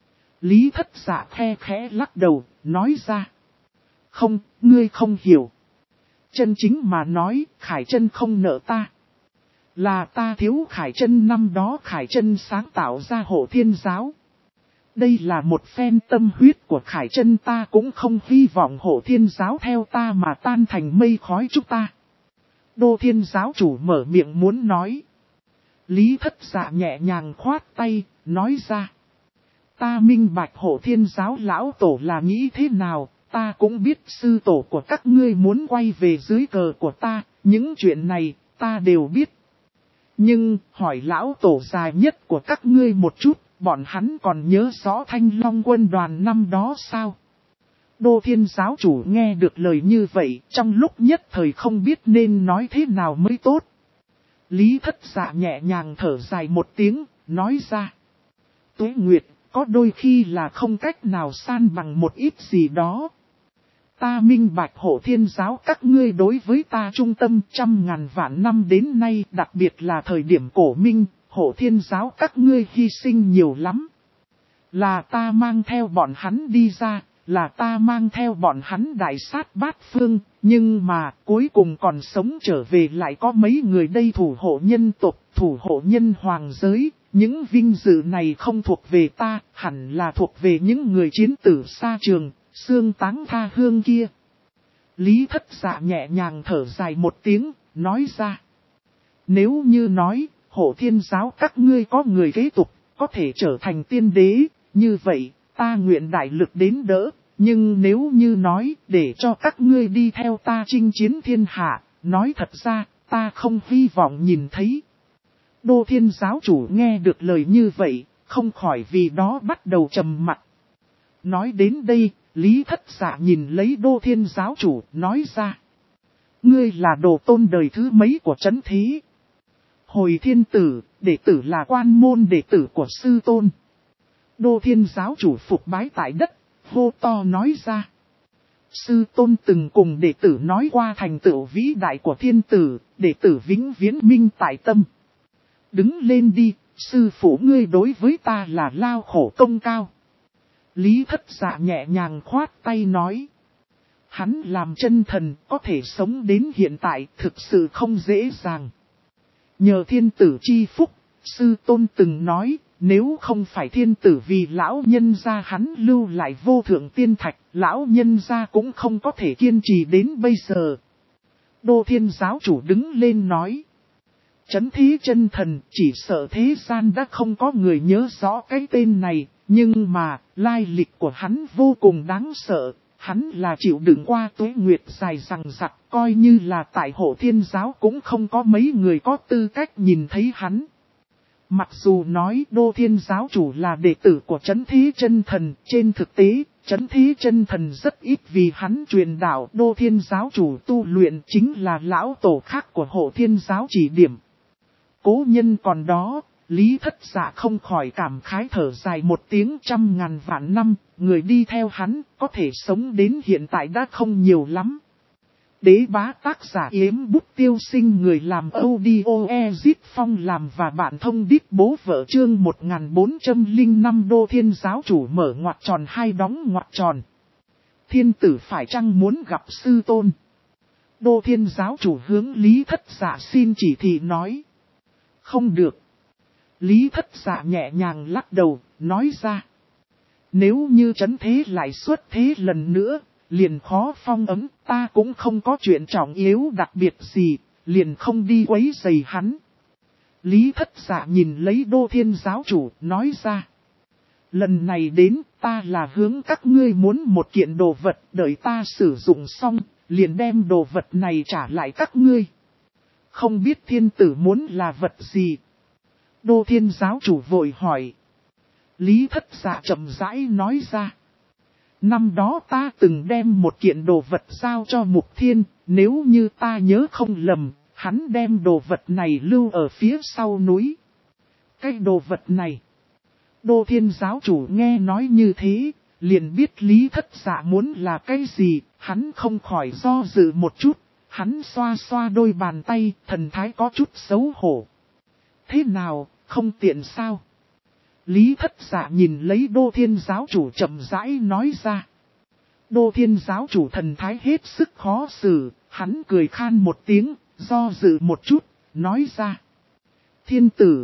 Lý Thất Dạ khe khẽ lắc đầu, nói ra. Không, ngươi không hiểu. Chân chính mà nói, Khải Chân không nợ ta. Là ta thiếu Khải Chân năm đó Khải Chân sáng tạo ra Hộ Thiên Giáo. Đây là một phen tâm huyết của Khải Chân, ta cũng không hy vọng Hộ Thiên Giáo theo ta mà tan thành mây khói chúng ta. Đô Thiên Giáo chủ mở miệng muốn nói. Lý Thất Dạ nhẹ nhàng khoát tay, nói ra. Ta minh bạch Hộ Thiên Giáo lão tổ là nghĩ thế nào, ta cũng biết sư tổ của các ngươi muốn quay về dưới cờ của ta, những chuyện này, ta đều biết. Nhưng, hỏi lão tổ dài nhất của các ngươi một chút, bọn hắn còn nhớ rõ Thanh Long quân đoàn năm đó sao? Đô Thiên Giáo chủ nghe được lời như vậy, trong lúc nhất thời không biết nên nói thế nào mới tốt. Lý Thất Dạ nhẹ nhàng thở dài một tiếng, nói ra. Tuế Nguyệt, có đôi khi là không cách nào san bằng một ít gì đó. Ta minh bạch Hộ Thiên Giáo các ngươi đối với ta trung tâm 100.000 vạn năm đến nay, đặc biệt là thời điểm cổ minh, Hộ Thiên Giáo các ngươi hy sinh nhiều lắm. Là ta mang theo bọn hắn đi ra, là ta mang theo bọn hắn đại sát bát phương, nhưng mà cuối cùng còn sống trở về lại có mấy người đây thủ hộ nhân tộc, thủ hộ nhân hoàng giới. Những vinh dự này không thuộc về ta, hẳn là thuộc về những người chiến tử xa trường, xương táng tha hương kia. Lý Thất Dạ nhẹ nhàng thở dài một tiếng, nói ra. Nếu như nói, Hộ Thiên Giáo các ngươi có người kế tục, có thể trở thành tiên đế, như vậy, ta nguyện đại lực đến đỡ. Nhưng nếu như nói, để cho các ngươi đi theo ta chinh chiến thiên hạ, nói thật ra, ta không hy vọng nhìn thấy. Đô Thiên Giáo chủ nghe được lời như vậy, không khỏi vì đó bắt đầu trầm mặt. Nói đến đây, Lý Thất Dạ nhìn lấy Đô Thiên Giáo chủ, nói ra. Ngươi là đồ tôn đời thứ mấy của Trấn Thế? Hồi Thiên Tử, đệ tử là quan môn đệ tử của Sư Tôn. Đô Thiên Giáo chủ phục bái tại đất, hô to nói ra. Sư Tôn từng cùng đệ tử nói qua thành tựu vĩ đại của Thiên Tử, đệ tử vĩnh viễn minh tại tâm. Đứng lên đi, sư phụ ngươi đối với ta là lao khổ công cao. Lý Thất Dạ nhẹ nhàng khoát tay nói. Hắn làm chân thần có thể sống đến hiện tại thực sự không dễ dàng. Nhờ Thiên Tử chi phúc, Sư Tôn từng nói, nếu không phải Thiên Tử vì lão nhân gia hắn lưu lại vô thượng tiên thạch, lão nhân gia cũng không có thể kiên trì đến bây giờ. Đô Thiên Giáo chủ đứng lên nói. Trấn Thế Chân Thần, chỉ sợ thế gian đã không có người nhớ rõ cái tên này, nhưng mà, lai lịch của hắn vô cùng đáng sợ, hắn là chịu đựng qua tuế nguyệt dài dằng dặc, coi như là tại Hộ Thiên Giáo cũng không có mấy người có tư cách nhìn thấy hắn. Mặc dù nói Đô Thiên Giáo chủ là đệ tử của Trấn Thế Chân Thần, trên thực tế, Trấn Thế Chân Thần rất ít vì hắn truyền đạo. Đô Thiên Giáo chủ tu luyện chính là lão tổ khác của Hộ Thiên Giáo chỉ điểm. Cố nhân còn đó, Lý Thất Dạ không khỏi cảm khái thở dài một tiếng 100.000 vạn năm, người đi theo hắn, có thể sống đến hiện tại đã không nhiều lắm. Đế bá tác giả Yếm Bút Tiêu Sinh, người làm audio Ezit Phong làm và bạn thông đít bố vợ chương 1405. Đô Thiên Giáo chủ mở ngoặc tròn hai đóng ngoặc tròn. Thiên tử phải chăng muốn gặp Sư Tôn? Đô Thiên Giáo chủ hướng Lý Thất Dạ xin chỉ thị nói. Không được. Lý Thất Dạ nhẹ nhàng lắc đầu, nói ra. Nếu như Trấn Thế lại xuất thế lần nữa, liền khó phong ấm, ta cũng không có chuyện trọng yếu đặc biệt gì, liền không đi quấy rầy hắn. Lý Thất Dạ nhìn lấy Đô Thiên Giáo chủ, nói ra. Lần này đến, ta là hướng các ngươi muốn một kiện đồ vật, đợi ta sử dụng xong, liền đem đồ vật này trả lại các ngươi. Không biết thiên tử muốn là vật gì? Đô Thiên Giáo chủ vội hỏi. Lý Thất Dạ chậm rãi nói ra. Năm đó ta từng đem một kiện đồ vật giao cho Mục Thiên, nếu như ta nhớ không lầm, hắn đem đồ vật này lưu ở phía sau núi. Cái đồ vật này. Đô Thiên Giáo chủ nghe nói như thế, liền biết Lý Thất Dạ muốn là cái gì, hắn không khỏi do dự một chút. Hắn xoa xoa đôi bàn tay, thần thái có chút xấu hổ. Thế nào, không tiện sao? Lý Thất Dạ nhìn lấy Đô Thiên Giáo chủ chậm rãi nói ra. Đô Thiên Giáo chủ thần thái hết sức khó xử, hắn cười khan một tiếng, do dự một chút, nói ra. Thiên tử,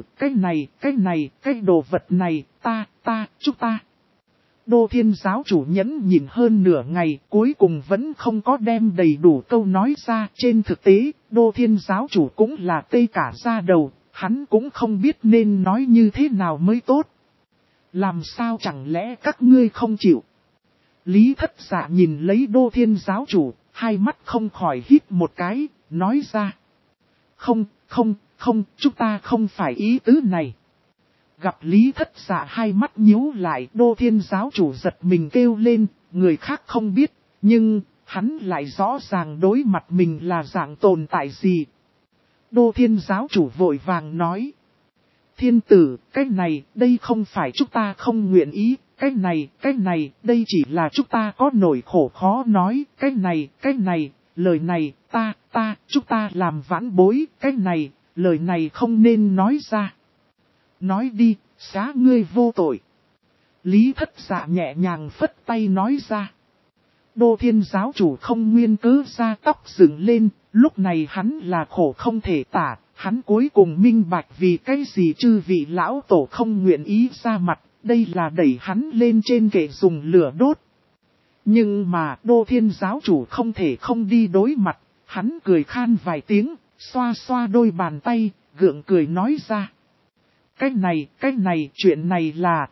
cái đồ vật này, chúng ta. Đô Thiên giáo chủ nhẫn nhịn hơn nửa ngày, cuối cùng vẫn không có đem đầy đủ câu nói ra. Trên thực tế, Đô Thiên giáo chủ cũng là tê cả da đầu, hắn cũng không biết nên nói như thế nào mới tốt. Làm sao chẳng lẽ các ngươi không chịu? Lý Thất Dạ nhìn lấy Đô Thiên giáo chủ, hai mắt không khỏi hít một cái, nói ra. Không, chúng ta không phải ý tứ này. Gặp Lý Thất Dạ hai mắt nhíu lại, Đô Thiên giáo chủ giật mình kêu lên, người khác không biết, nhưng hắn lại rõ ràng đối mặt mình là dạng tồn tại gì. Đô Thiên giáo chủ vội vàng nói. Thiên tử, cái này, đây không phải chúng ta không nguyện ý, cái này, đây chỉ là chúng ta có nỗi khổ khó nói, cái này, lời này, chúng ta làm vãn bối, cái này, lời này không nên nói ra. Nói đi, xá ngươi vô tội. Lý Thất Dạ nhẹ nhàng phất tay nói ra. Đô Thiên giáo chủ không nguyên cớ ra tóc dựng lên, lúc này hắn là khổ không thể tả, hắn cuối cùng minh bạch vì cái gì chư vị lão tổ không nguyện ý ra mặt, đây là đẩy hắn lên trên kệ dùng lửa đốt. Nhưng mà Đô Thiên giáo chủ không thể không đi đối mặt, hắn cười khan vài tiếng, xoa xoa đôi bàn tay, gượng cười nói ra. Cái này, chuyện này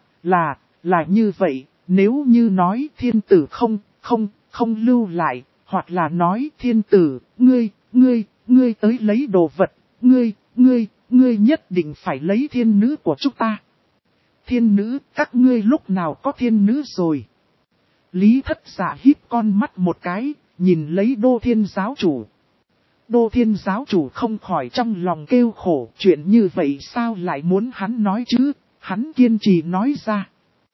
là như vậy, nếu như nói thiên tử không lưu lại, hoặc là nói thiên tử, ngươi tới lấy đồ vật, ngươi nhất định phải lấy thiên nữ của chúng ta. Thiên nữ, các ngươi lúc nào có thiên nữ rồi? Lý Thất Dạ híp con mắt một cái, nhìn lấy Đô Thiên giáo chủ. Đô Thiên giáo chủ không khỏi trong lòng kêu khổ, chuyện như vậy sao lại muốn hắn nói chứ, hắn kiên trì nói ra.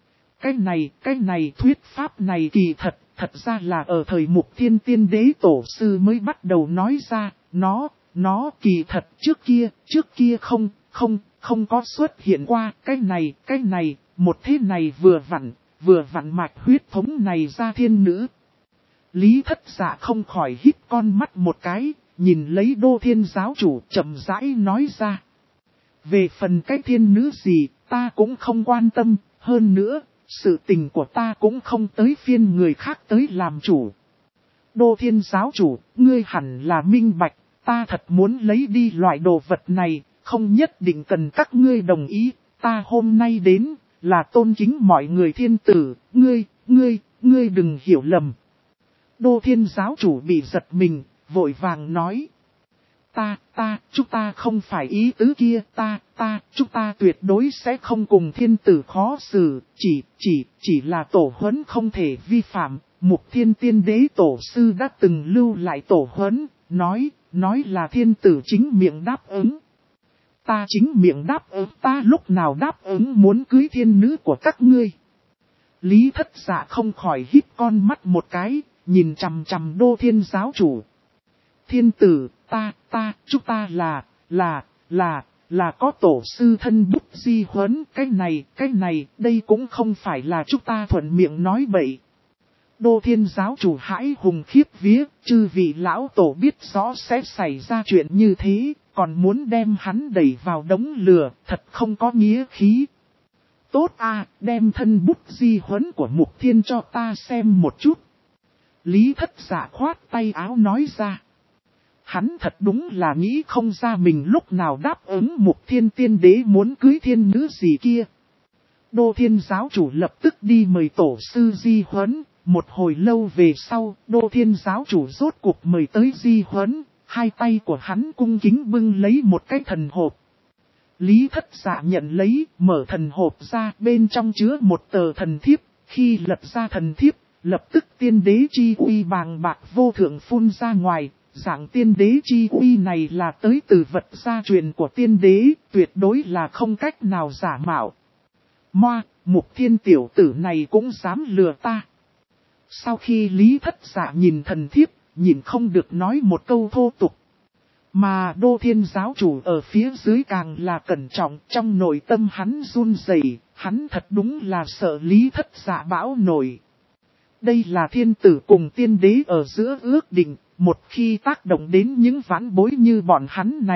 Cái này thuyết pháp này kỳ thật ra là ở thời Mục Thiên Tiên Đế tổ sư mới bắt đầu nói ra, nó kỳ thật trước kia không có xuất hiện qua, cái này, một thế này vừa vặn mạch huyết thống này ra thiên nữ. Lý Thất Dạ không khỏi hít con mắt một cái, nhìn lấy Đô Thiên giáo chủ chậm rãi nói ra. Về phần cái thiên nữ gì, ta cũng không quan tâm, hơn nữa, sự tình của ta cũng không tới phiên người khác tới làm chủ. Đô Thiên giáo chủ, ngươi hẳn là minh bạch, ta thật muốn lấy đi loại đồ vật này, không nhất định cần các ngươi đồng ý, ta hôm nay đến, là tôn kính mọi người thiên tử, ngươi đừng hiểu lầm. Đô Thiên giáo chủ bị giật mình, vội vàng nói. Chúng ta không phải ý tứ kia, chúng ta tuyệt đối sẽ không cùng thiên tử khó xử, chỉ là tổ huấn không thể vi phạm, Mục Thiên Tiên Đế tổ sư đã từng lưu lại tổ huấn, nói là thiên tử chính miệng đáp ứng. Ta chính miệng đáp ứng, ta lúc nào đáp ứng muốn cưới thiên nữ của các ngươi. Lý Thất Dạ không khỏi hít con mắt một cái, nhìn chằm chằm Đô Thiên giáo chủ. Thiên tử, chúng ta là có tổ sư thân bút di huấn, cái này, đây cũng không phải là chúng ta thuận miệng nói bậy. Đô Thiên giáo chủ hãi hùng khiếp vía, chư vị lão tổ biết rõ sẽ xảy ra chuyện như thế, còn muốn đem hắn đẩy vào đống lửa, thật không có nghĩa khí. Tốt đem thân bút di huấn của Mục Thiên cho ta xem một chút. Lý Thất Dạ khoát tay áo nói ra. Hắn thật đúng là nghĩ không ra mình lúc nào đáp ứng Mục Thiên Tiên Đế muốn cưới thiên nữ gì kia. Đô Thiên giáo chủ lập tức đi mời tổ sư di huấn, một hồi lâu về sau, Đô Thiên giáo chủ rốt cuộc mời tới di huấn, hai tay của hắn cung kính bưng lấy một cái thần hộp. Lý Thất Dạ nhận lấy, mở thần hộp ra, bên trong chứa một tờ thần thiếp, khi lật ra thần thiếp, lập tức tiên đế chi uy bàng bạc vô thượng phun ra ngoài, dạng tiên đế chi uy này là tới từ vật gia truyền của tiên đế, tuyệt đối là không cách nào giả mạo. Mục Thiên tiểu tử này cũng dám lừa ta. Sau khi Lý Thất Dạ nhìn thần thiếp, nhìn không được nói một câu thô tục. Mà Đô Thiên giáo chủ ở phía dưới càng là cẩn trọng, trong nội tâm hắn run rẩy, hắn thật đúng là sợ Lý Thất Dạ bão nổi. Đây là thiên tử cùng tiên đế ở giữa ước định, một khi tác động đến những vãn bối như bọn hắn này,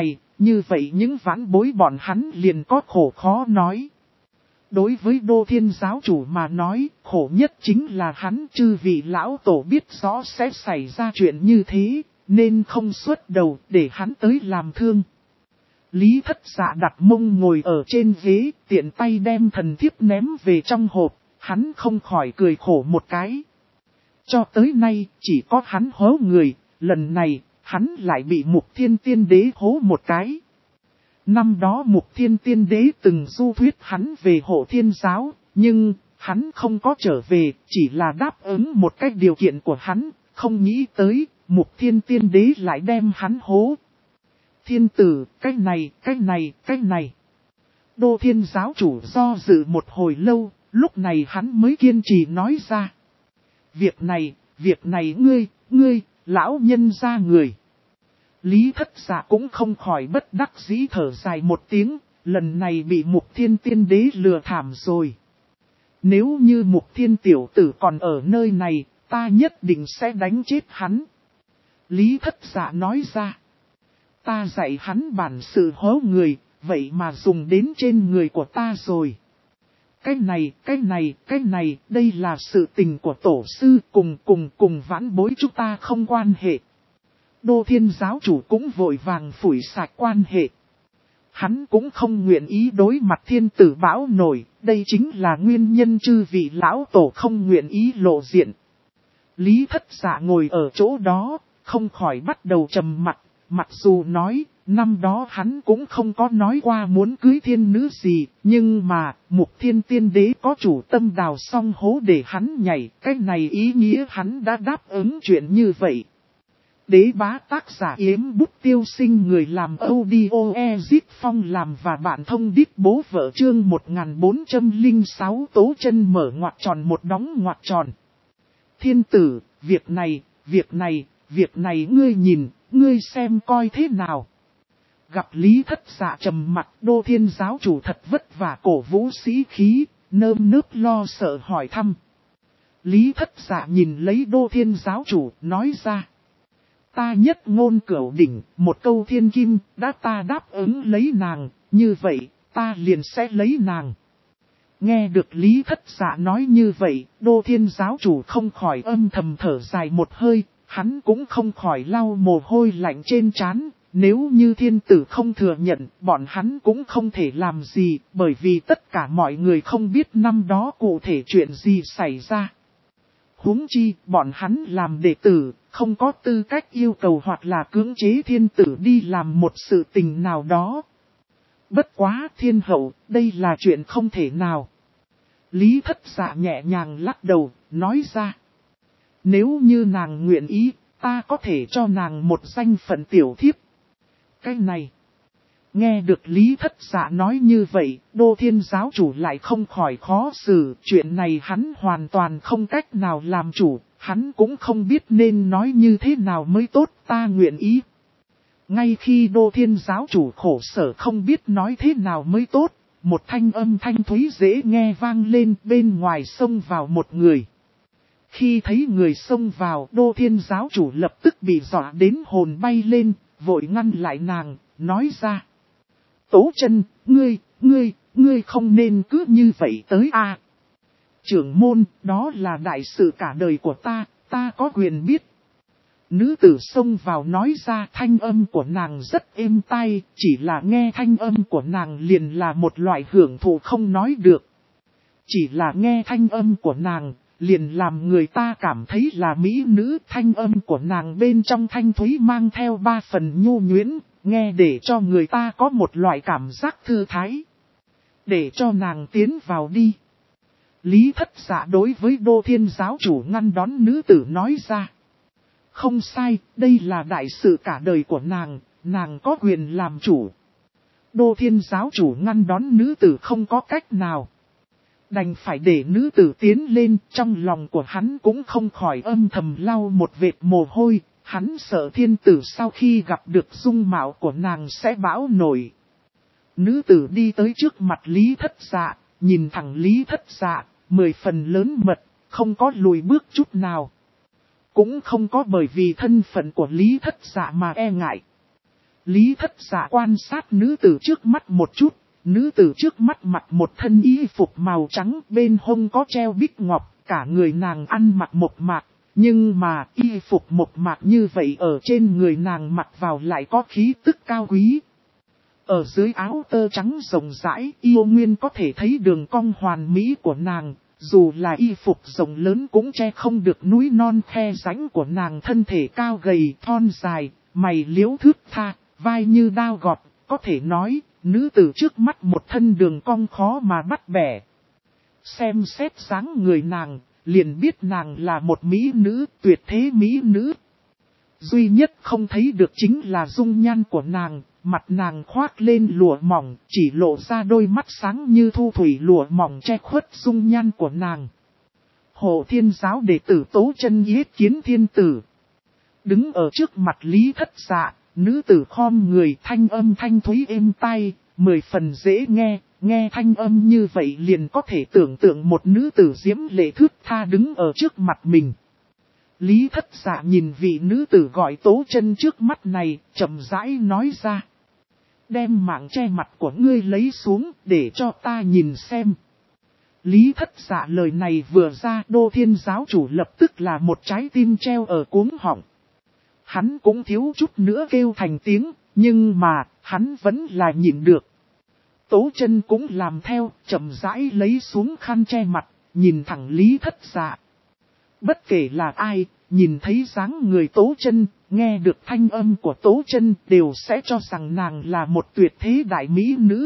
như vậy những vãn bối bọn hắn liền có khổ khó nói. Đối với Đô Thiên giáo chủ mà nói, khổ nhất chính là hắn, chư vị lão tổ biết rõ sẽ xảy ra chuyện như thế, nên không xuất đầu để hắn tới làm thương. Lý Thất Dạ đặt mông ngồi ở trên ghế, tiện tay đem thần thiếp ném về trong hộp, hắn không khỏi cười khổ một cái. Cho tới nay, chỉ có hắn hố người, lần này, hắn lại bị Mục Thiên Tiên Đế hố một cái. Năm đó Mục Thiên Tiên Đế từng du thuyết hắn về Hộ Thiên Giáo, nhưng hắn không có trở về, chỉ là đáp ứng một cái điều kiện của hắn, không nghĩ tới, Mục Thiên Tiên Đế lại đem hắn hố. Thiên tử, cái này. Đô Thiên giáo chủ do dự một hồi lâu, lúc này hắn mới kiên trì nói ra. Việc này ngươi, lão nhân ra người. Lý Thất Dạ cũng không khỏi bất đắc dĩ thở dài một tiếng, lần này bị Mục Thiên Tiên Đế lừa thảm rồi. Nếu như Mục Thiên tiểu tử còn ở nơi này, ta nhất định sẽ đánh chết hắn. Lý Thất Dạ nói ra. Ta dạy hắn bản sự hố người, vậy mà dùng đến trên người của ta rồi. Cái này, đây là sự tình của tổ sư, cùng vãn bối chúng ta không quan hệ. Đô Thiên giáo chủ cũng vội vàng phủi sạch quan hệ. Hắn cũng không nguyện ý đối mặt thiên tử bão nổi, đây chính là nguyên nhân chư vị lão tổ không nguyện ý lộ diện. Lý Thất Dạ ngồi ở chỗ đó, không khỏi bắt đầu trầm mặt. Mặc dù nói, năm đó hắn cũng không có nói qua muốn cưới thiên nữ gì, nhưng mà, Mục Thiên Tiên Đế có chủ tâm đào xong hố để hắn nhảy, cái này ý nghĩa hắn đã đáp ứng chuyện như vậy. Đế bá tác giả Yếm Bút Tiêu Sinh, người làm audio Ezit Phong làm và bạn thông đít bố vợ chương 1406 tố chân mở ngoặc tròn một đóng ngoặc tròn. Thiên tử, việc này ngươi nhìn, ngươi xem coi thế nào. Gặp Lý Thất Dạ trầm mặt, Đô Thiên giáo chủ thật vất vả cổ vũ sĩ khí, nơm nớp lo sợ hỏi thăm. Lý Thất Dạ nhìn lấy Đô Thiên giáo chủ, nói ra. Ta nhất ngôn cửu đỉnh, một câu thiên kim, đã ta đáp ứng lấy nàng, như vậy, ta liền sẽ lấy nàng. Nghe được Lý Thất Dạ nói như vậy, Đô Thiên giáo chủ không khỏi âm thầm thở dài một hơi, hắn cũng không khỏi lau mồ hôi lạnh trên trán. Nếu như thiên tử không thừa nhận, bọn hắn cũng không thể làm gì, bởi vì tất cả mọi người không biết năm đó cụ thể chuyện gì xảy ra. Huống chi, bọn hắn làm đệ tử, không có tư cách yêu cầu hoặc là cưỡng chế thiên tử đi làm một sự tình nào đó. Bất quá thiên hậu, đây là chuyện không thể nào. Lý Thất Dạ nhẹ nhàng lắc đầu, nói ra. Nếu như nàng nguyện ý, ta có thể cho nàng một danh phận tiểu thiếp. Cái này. Nghe được Lý Thất Dạ nói như vậy, Đô Thiên giáo chủ lại không khỏi khó xử. Chuyện này hắn hoàn toàn không cách nào làm chủ, hắn cũng không biết nên nói như thế nào mới tốt, ta nguyện ý. Ngay khi Đô Thiên giáo chủ khổ sở không biết nói thế nào mới tốt, một thanh âm thanh thúy dễ nghe vang lên, bên ngoài xông vào một người. Khi thấy người xông vào, Đô Thiên giáo chủ lập tức bị dọa đến hồn bay lên, vội ngăn lại nàng, nói ra. Tố chân, ngươi không nên cứ như vậy tới a. Trưởng môn, đó là đại sự cả đời của ta có quyền biết. Nữ tử xông vào nói ra, thanh âm của nàng rất êm tai, chỉ là nghe thanh âm của nàng liền là một loại hưởng thụ không nói được. Chỉ là nghe thanh âm của nàng, liền làm người ta cảm thấy là mỹ nữ. Thanh âm của nàng bên trong thanh thúy mang theo 3 phần nhu nhuyễn, nghe để cho người ta có một loại cảm giác thư thái. Để cho nàng tiến vào đi. Lý Thất Dạ đối với Đô Thiên giáo chủ ngăn đón nữ tử nói ra. Không sai, đây là đại sự cả đời của nàng có quyền làm chủ. Đô Thiên giáo chủ ngăn đón nữ tử không có cách nào. Đành phải để nữ tử tiến lên, trong lòng của hắn cũng không khỏi âm thầm lau một vệt mồ hôi, hắn sợ thiên tử sau khi gặp được dung mạo của nàng sẽ bão nổi. Nữ tử đi tới trước mặt Lý Thất Dạ, nhìn thẳng Lý Thất Dạ, 10 phần lớn mật, không có lùi bước chút nào. Cũng không có bởi vì thân phận của Lý Thất Dạ mà e ngại. Lý Thất Dạ quan sát nữ tử trước mắt một chút, nữ tử trước mắt mặc một thân y phục màu trắng, bên hông có treo bích ngọc, cả người nàng ăn mặc mộc mạc, nhưng mà y phục mộc mạc như vậy ở trên người nàng mặc vào lại có khí tức cao quý. Ở dưới áo tơ trắng rộng rãi, yêu nguyên có thể thấy đường cong hoàn mỹ của nàng, dù là y phục rộng lớn cũng che không được núi non khe rãnh của nàng. Thân thể cao gầy, thon dài, mày liễu thướt tha, vai như đao gọt, có thể nói, nữ tử trước mắt một thân đường cong khó mà bắt bẻ. Xem xét dáng người nàng, liền biết nàng là một mỹ nữ, tuyệt thế mỹ nữ. Duy nhất không thấy được chính là dung nhan của nàng, mặt nàng khoác lên lụa mỏng, chỉ lộ ra đôi mắt sáng như thu thủy, lụa mỏng che khuất dung nhan của nàng. Hộ Thiên giáo đệ tử Tố Chân yết kiến thiên tử. Đứng ở trước mặt Lý Thất Dạ, nữ tử khom người, thanh âm thanh thúy êm tai, 10 phần dễ nghe. Nghe thanh âm như vậy liền có thể tưởng tượng một nữ tử diễm lệ thướt tha đứng ở trước mặt mình. Lý Thất Dạ nhìn vị nữ tử gọi Tố Chân trước mắt này, chậm rãi nói ra. Đem mạng che mặt của ngươi lấy xuống, để cho ta nhìn xem. Lý Thất Dạ lời này vừa ra, Đô Thiên giáo chủ lập tức là một trái tim treo ở cuống họng. Hắn cũng thiếu chút nữa kêu thành tiếng, nhưng mà, hắn vẫn là nhịn được. Tố Chân cũng làm theo, chậm rãi lấy xuống khăn che mặt, nhìn thẳng Lý Thất Dạ. Bất kể là ai, nhìn thấy dáng người Tố Chân, nghe được thanh âm của Tố Chân đều sẽ cho rằng nàng là một tuyệt thế đại mỹ nữ.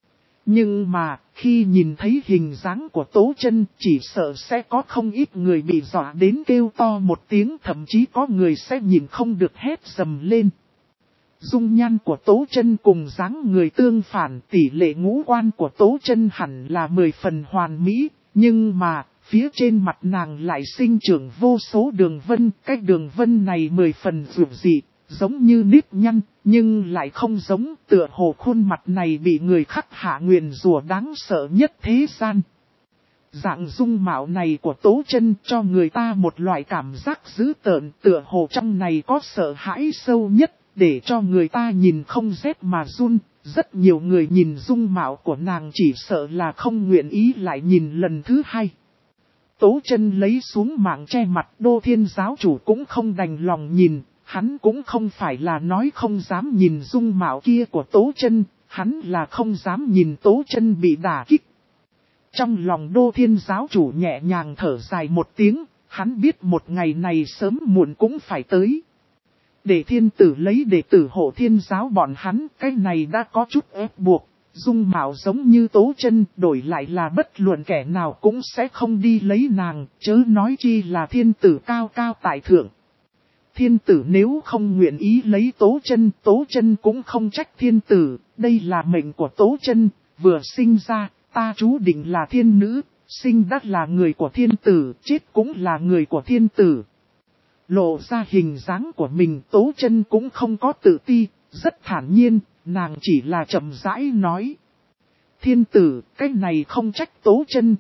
Nhưng mà, khi nhìn thấy hình dáng của Tố Chân, chỉ sợ sẽ có không ít người bị dọa đến kêu to một tiếng, thậm chí có người sẽ nhìn không được hét dầm lên. Dung nhan của Tố Chân cùng dáng người tương phản, tỷ lệ ngũ quan của Tố Chân hẳn là 10 phần hoàn mỹ, nhưng mà, phía trên mặt nàng lại sinh trưởng vô số đường vân, cái đường vân này 10 phần dịu dị, giống như nếp nhăn, nhưng lại không giống, tựa hồ khuôn mặt này bị người khắc hạ nguyền rủa đáng sợ nhất thế gian. Dạng dung mạo này của Tố Chân cho người ta một loại cảm giác dữ tợn, tựa hồ trong này có sợ hãi sâu nhất, để cho người ta nhìn không rét mà run. Rất nhiều người nhìn dung mạo của nàng chỉ sợ là không nguyện ý lại nhìn lần thứ hai. Tố Chân lấy xuống mạng che mặt, Đô Thiên giáo chủ cũng không đành lòng nhìn, hắn cũng không phải là nói không dám nhìn dung mạo kia của Tố Chân, hắn là không dám nhìn Tố Chân bị đả kích. Trong lòng Đô Thiên giáo chủ nhẹ nhàng thở dài một tiếng, hắn biết một ngày này sớm muộn cũng phải tới. Để thiên tử lấy đệ tử Hộ Thiên giáo bọn hắn, cái này đã có chút ép buộc. Dung mạo giống như Tố Chân, đổi lại là bất luận kẻ nào cũng sẽ không đi lấy nàng, chớ nói chi là thiên tử cao cao tại thượng. Thiên tử nếu không nguyện ý lấy Tố Chân cũng không trách thiên tử, đây là mệnh của Tố Chân, vừa sinh ra, ta chú định là thiên nữ, sinh đắc là người của thiên tử, chết cũng là người của thiên tử. Lộ ra hình dáng của mình, Tố Chân cũng không có tự ti, rất thản nhiên, nàng chỉ là chậm rãi nói. Thiên tử, cái này không trách Tố Chân,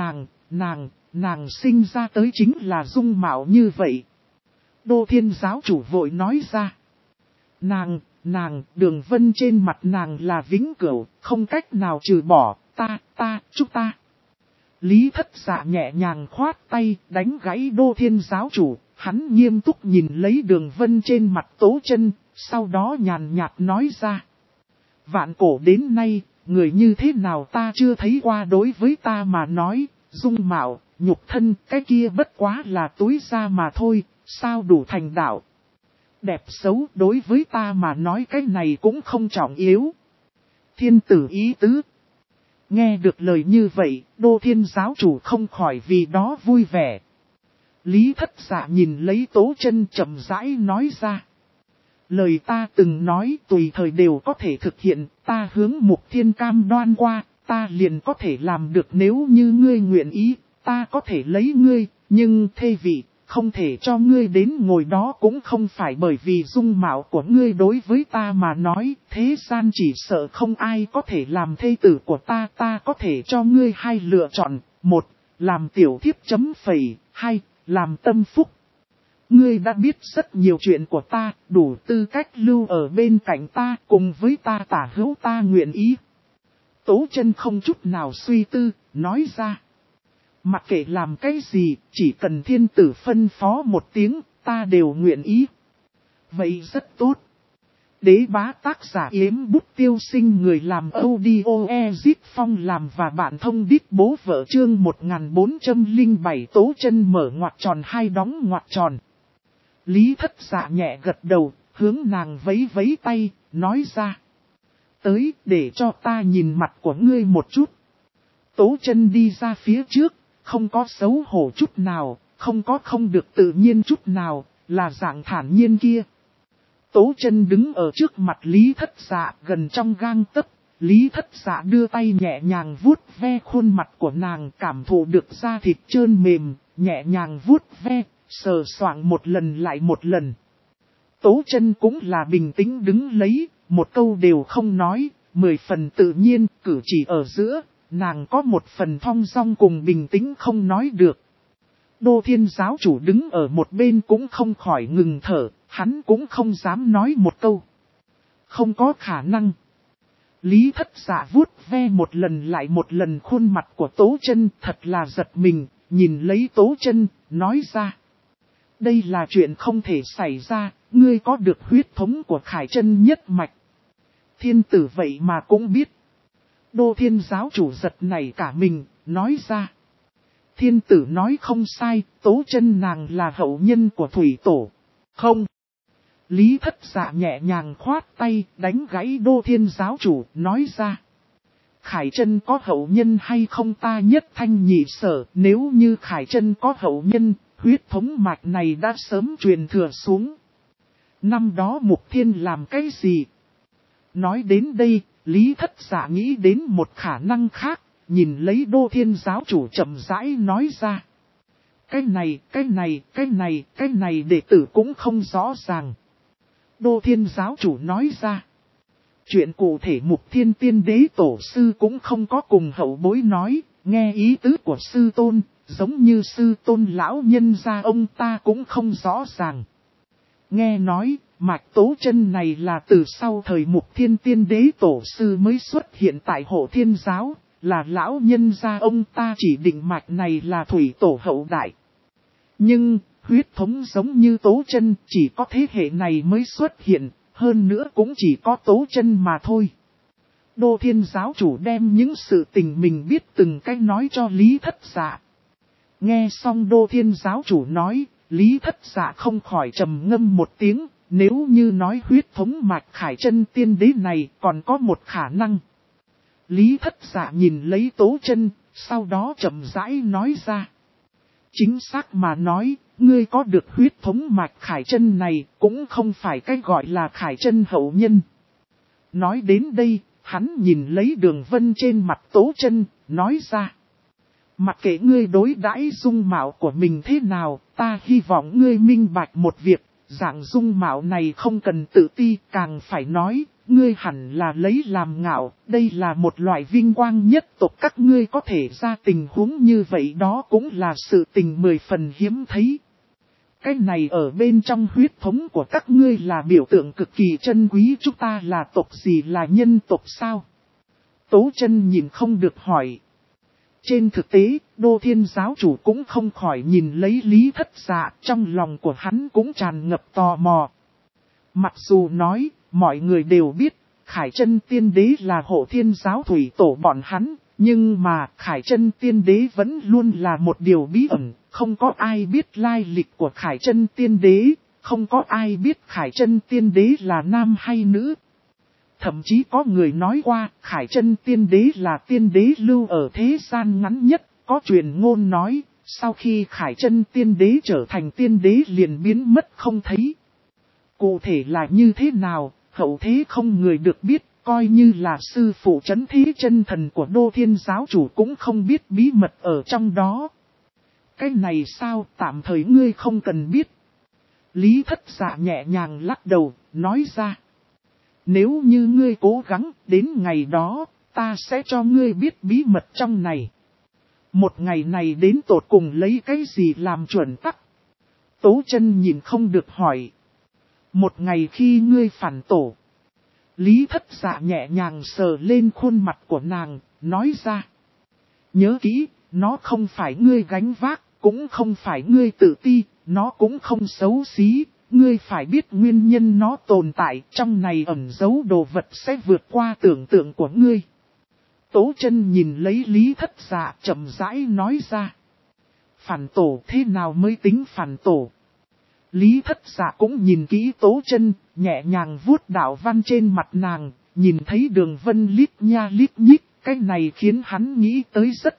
nàng sinh ra tới chính là dung mạo như vậy. Đô Thiên giáo chủ vội nói ra. Nàng, đường vân trên mặt nàng là vĩnh cửu, không cách nào trừ bỏ, chúng ta. Lý Thất Dạ nhẹ nhàng khoát tay, đánh gãy Đô Thiên giáo chủ, hắn nghiêm túc nhìn lấy đường vân trên mặt Tố Chân, sau đó nhàn nhạt nói ra. Vạn cổ đến nay, người như thế nào ta chưa thấy qua, đối với ta mà nói, dung mạo, nhục thân, cái kia bất quá là túi da mà thôi, sao đủ thành đạo. Đẹp xấu đối với ta mà nói cái này cũng không trọng yếu. Thiên tử ý tứ. Nghe được lời như vậy, Đô Thiên giáo chủ không khỏi vì đó vui vẻ. Lý Thất Dạ nhìn lấy Tố Chân chậm rãi nói ra. Lời ta từng nói tùy thời đều có thể thực hiện, ta hướng Mục Thiên cam đoan qua, ta liền có thể làm được, nếu như ngươi nguyện ý, ta có thể lấy ngươi, nhưng thê vị, không thể cho ngươi đến ngồi đó cũng không phải bởi vì dung mạo của ngươi đối với ta mà nói, thế gian chỉ sợ không ai có thể làm thê tử của ta có thể cho ngươi hai lựa chọn, một, làm tiểu thiếp chấm phẩy, hai, làm tâm phúc. Ngươi đã biết rất nhiều chuyện của ta, đủ tư cách lưu ở bên cạnh ta, cùng với ta tả hữu ta nguyện ý. Tố Chân không chút nào suy tư, nói ra. Mặc kệ làm cái gì, chỉ cần thiên tử phân phó một tiếng, ta đều nguyện ý. Vậy rất tốt. Đế bá tác giả Yếm Bút Tiêu Sinh, người làm audio Ezip Phong làm và bạn thông đít bố vợ, chương 1407. Tố Chân mở ngoặc tròn hai đóng ngoặc tròn. Lý Thất Dạ nhẹ gật đầu, hướng nàng vẫy vẫy tay, nói ra. Tới, để cho ta nhìn mặt của ngươi một chút. Tố Chân đi ra phía trước, không có xấu hổ chút nào, không có không được tự nhiên chút nào, là dạng thản nhiên kia. Tố Chân đứng ở trước mặt Lý Thất Dạ, gần trong gang tấc. Lý Thất Dạ đưa tay nhẹ nhàng vuốt ve khuôn mặt của nàng, cảm thụ được da thịt trơn mềm, nhẹ nhàng vuốt ve, sờ soạng một lần lại một lần. Tố Chân cũng là bình tĩnh đứng lấy, một câu đều không nói, 10 phần tự nhiên, cử chỉ ở giữa, nàng có một phần thong dong cùng bình tĩnh không nói được. Đô Thiên giáo chủ đứng ở một bên cũng không khỏi ngừng thở, hắn cũng không dám nói một câu. Không có khả năng. Lý Thất Dạ vuốt ve một lần lại một lần khuôn mặt của Tố Chân, thật là giật mình, nhìn lấy Tố Chân, nói ra. Đây là chuyện không thể xảy ra, ngươi có được huyết thống của Khải Chân nhất mạch. Thiên tử vậy mà cũng biết. Đô Thiên giáo chủ giật nảy cả mình, nói ra. Thiên tử nói không sai, Tố Chân nàng là hậu nhân của Thủy Tổ. Không. Lý Thất Dạ nhẹ nhàng khoát tay, đánh gãy Đô Thiên giáo chủ, nói ra. Khải Chân có hậu nhân hay không ta nhất thanh nhị sở, nếu như Khải Chân có hậu nhân, huyết thống mạch này đã sớm truyền thừa xuống. Năm đó Mục Thiên làm cái gì? Nói đến đây, Lý Thất Dạ nghĩ đến một khả năng khác, nhìn lấy Đô Thiên giáo chủ chậm rãi nói ra. Cái này đệ tử cũng không rõ ràng. Đô Thiên giáo chủ nói ra. Chuyện cụ thể Mục Thiên tiên đế tổ sư cũng không có cùng hậu bối nói, nghe ý tứ của sư tôn, giống như sư tôn lão nhân gia ông ta cũng không rõ ràng. Nghe nói, mạch Tố Chân này là từ sau thời Mục Thiên tiên đế tổ sư mới xuất hiện tại Hộ Thiên giáo, là lão nhân gia ông ta chỉ định mạch này là Thủy Tổ hậu đại. Nhưng, huyết thống giống như Tố Chân chỉ có thế hệ này mới xuất hiện, hơn nữa cũng chỉ có Tố Chân mà thôi. Đô Thiên giáo chủ đem những sự tình mình biết từng cách nói cho Lý Thất Dạ. Nghe xong Đô Thiên giáo chủ nói, Lý Thất Dạ không khỏi trầm ngâm một tiếng, nếu như nói huyết thống mạch Khải Chân tiên đế này còn có một khả năng. Lý Thất Dạ nhìn lấy Tố Chân, sau đó chậm rãi nói ra. Chính xác mà nói, ngươi có được huyết thống mạch Khải Chân này cũng không phải cái gọi là Khải Chân hậu nhân. Nói đến đây, hắn nhìn lấy đường vân trên mặt Tố Chân, nói ra. Mặc kệ ngươi đối đãi dung mạo của mình thế nào, ta hy vọng ngươi minh bạch một việc, dạng dung mạo này không cần tự ti, càng phải nói, ngươi hẳn là lấy làm ngạo, đây là một loại vinh quang nhất tộc các ngươi có thể ra tình huống như vậy đó cũng là sự tình 10 phần hiếm thấy. Cái này ở bên trong huyết thống của các ngươi là biểu tượng cực kỳ chân quý, chúng ta là tộc gì, là nhân tộc sao? Tố Chân nhìn không được hỏi. Trên thực tế, Đô Thiên giáo chủ cũng không khỏi nhìn lấy Lý Thất Dạ, trong lòng của hắn cũng tràn ngập tò mò. Mặc dù nói, mọi người đều biết, Khải Chân tiên đế là Hộ Thiên giáo Thủy Tổ bọn hắn, nhưng mà Khải Chân tiên đế vẫn luôn là một điều bí ẩn, không có ai biết lai lịch của Khải Chân tiên đế, không có ai biết Khải Chân tiên đế là nam hay nữ. Thậm chí có người nói qua, Khải Chân tiên đế là tiên đế lưu ở thế gian ngắn nhất, có truyền ngôn nói, sau khi Khải Chân tiên đế trở thành tiên đế liền biến mất không thấy. Cụ thể là như thế nào, hậu thế không người được biết, coi như là sư phụ trấn thế chân thần của Đô Thiên giáo chủ cũng không biết bí mật ở trong đó. Cái này sao, tạm thời ngươi không cần biết. Lý Thất Dạ nhẹ nhàng lắc đầu, nói ra. Nếu như ngươi cố gắng, đến ngày đó, ta sẽ cho ngươi biết bí mật trong này. Một ngày này đến tột cùng lấy cái gì làm chuẩn tắc? Tố Chân nhìn không được hỏi. Một ngày khi ngươi phản tổ. Lý Thất Dạ nhẹ nhàng sờ lên khuôn mặt của nàng, nói ra. Nhớ kỹ, nó không phải ngươi gánh vác, cũng không phải ngươi tự ti, nó cũng không xấu xí. Ngươi phải biết nguyên nhân nó tồn tại, trong này ẩn giấu đồ vật sẽ vượt qua tưởng tượng của ngươi. Tố Chân nhìn lấy Lý Thất Dạ chậm rãi nói ra. Phản tổ thế nào mới tính phản tổ? Lý Thất Dạ cũng nhìn kỹ Tố Chân, nhẹ nhàng vuốt đạo văn trên mặt nàng, nhìn thấy đường vân lít nha lít nhít, cái này khiến hắn nghĩ tới rất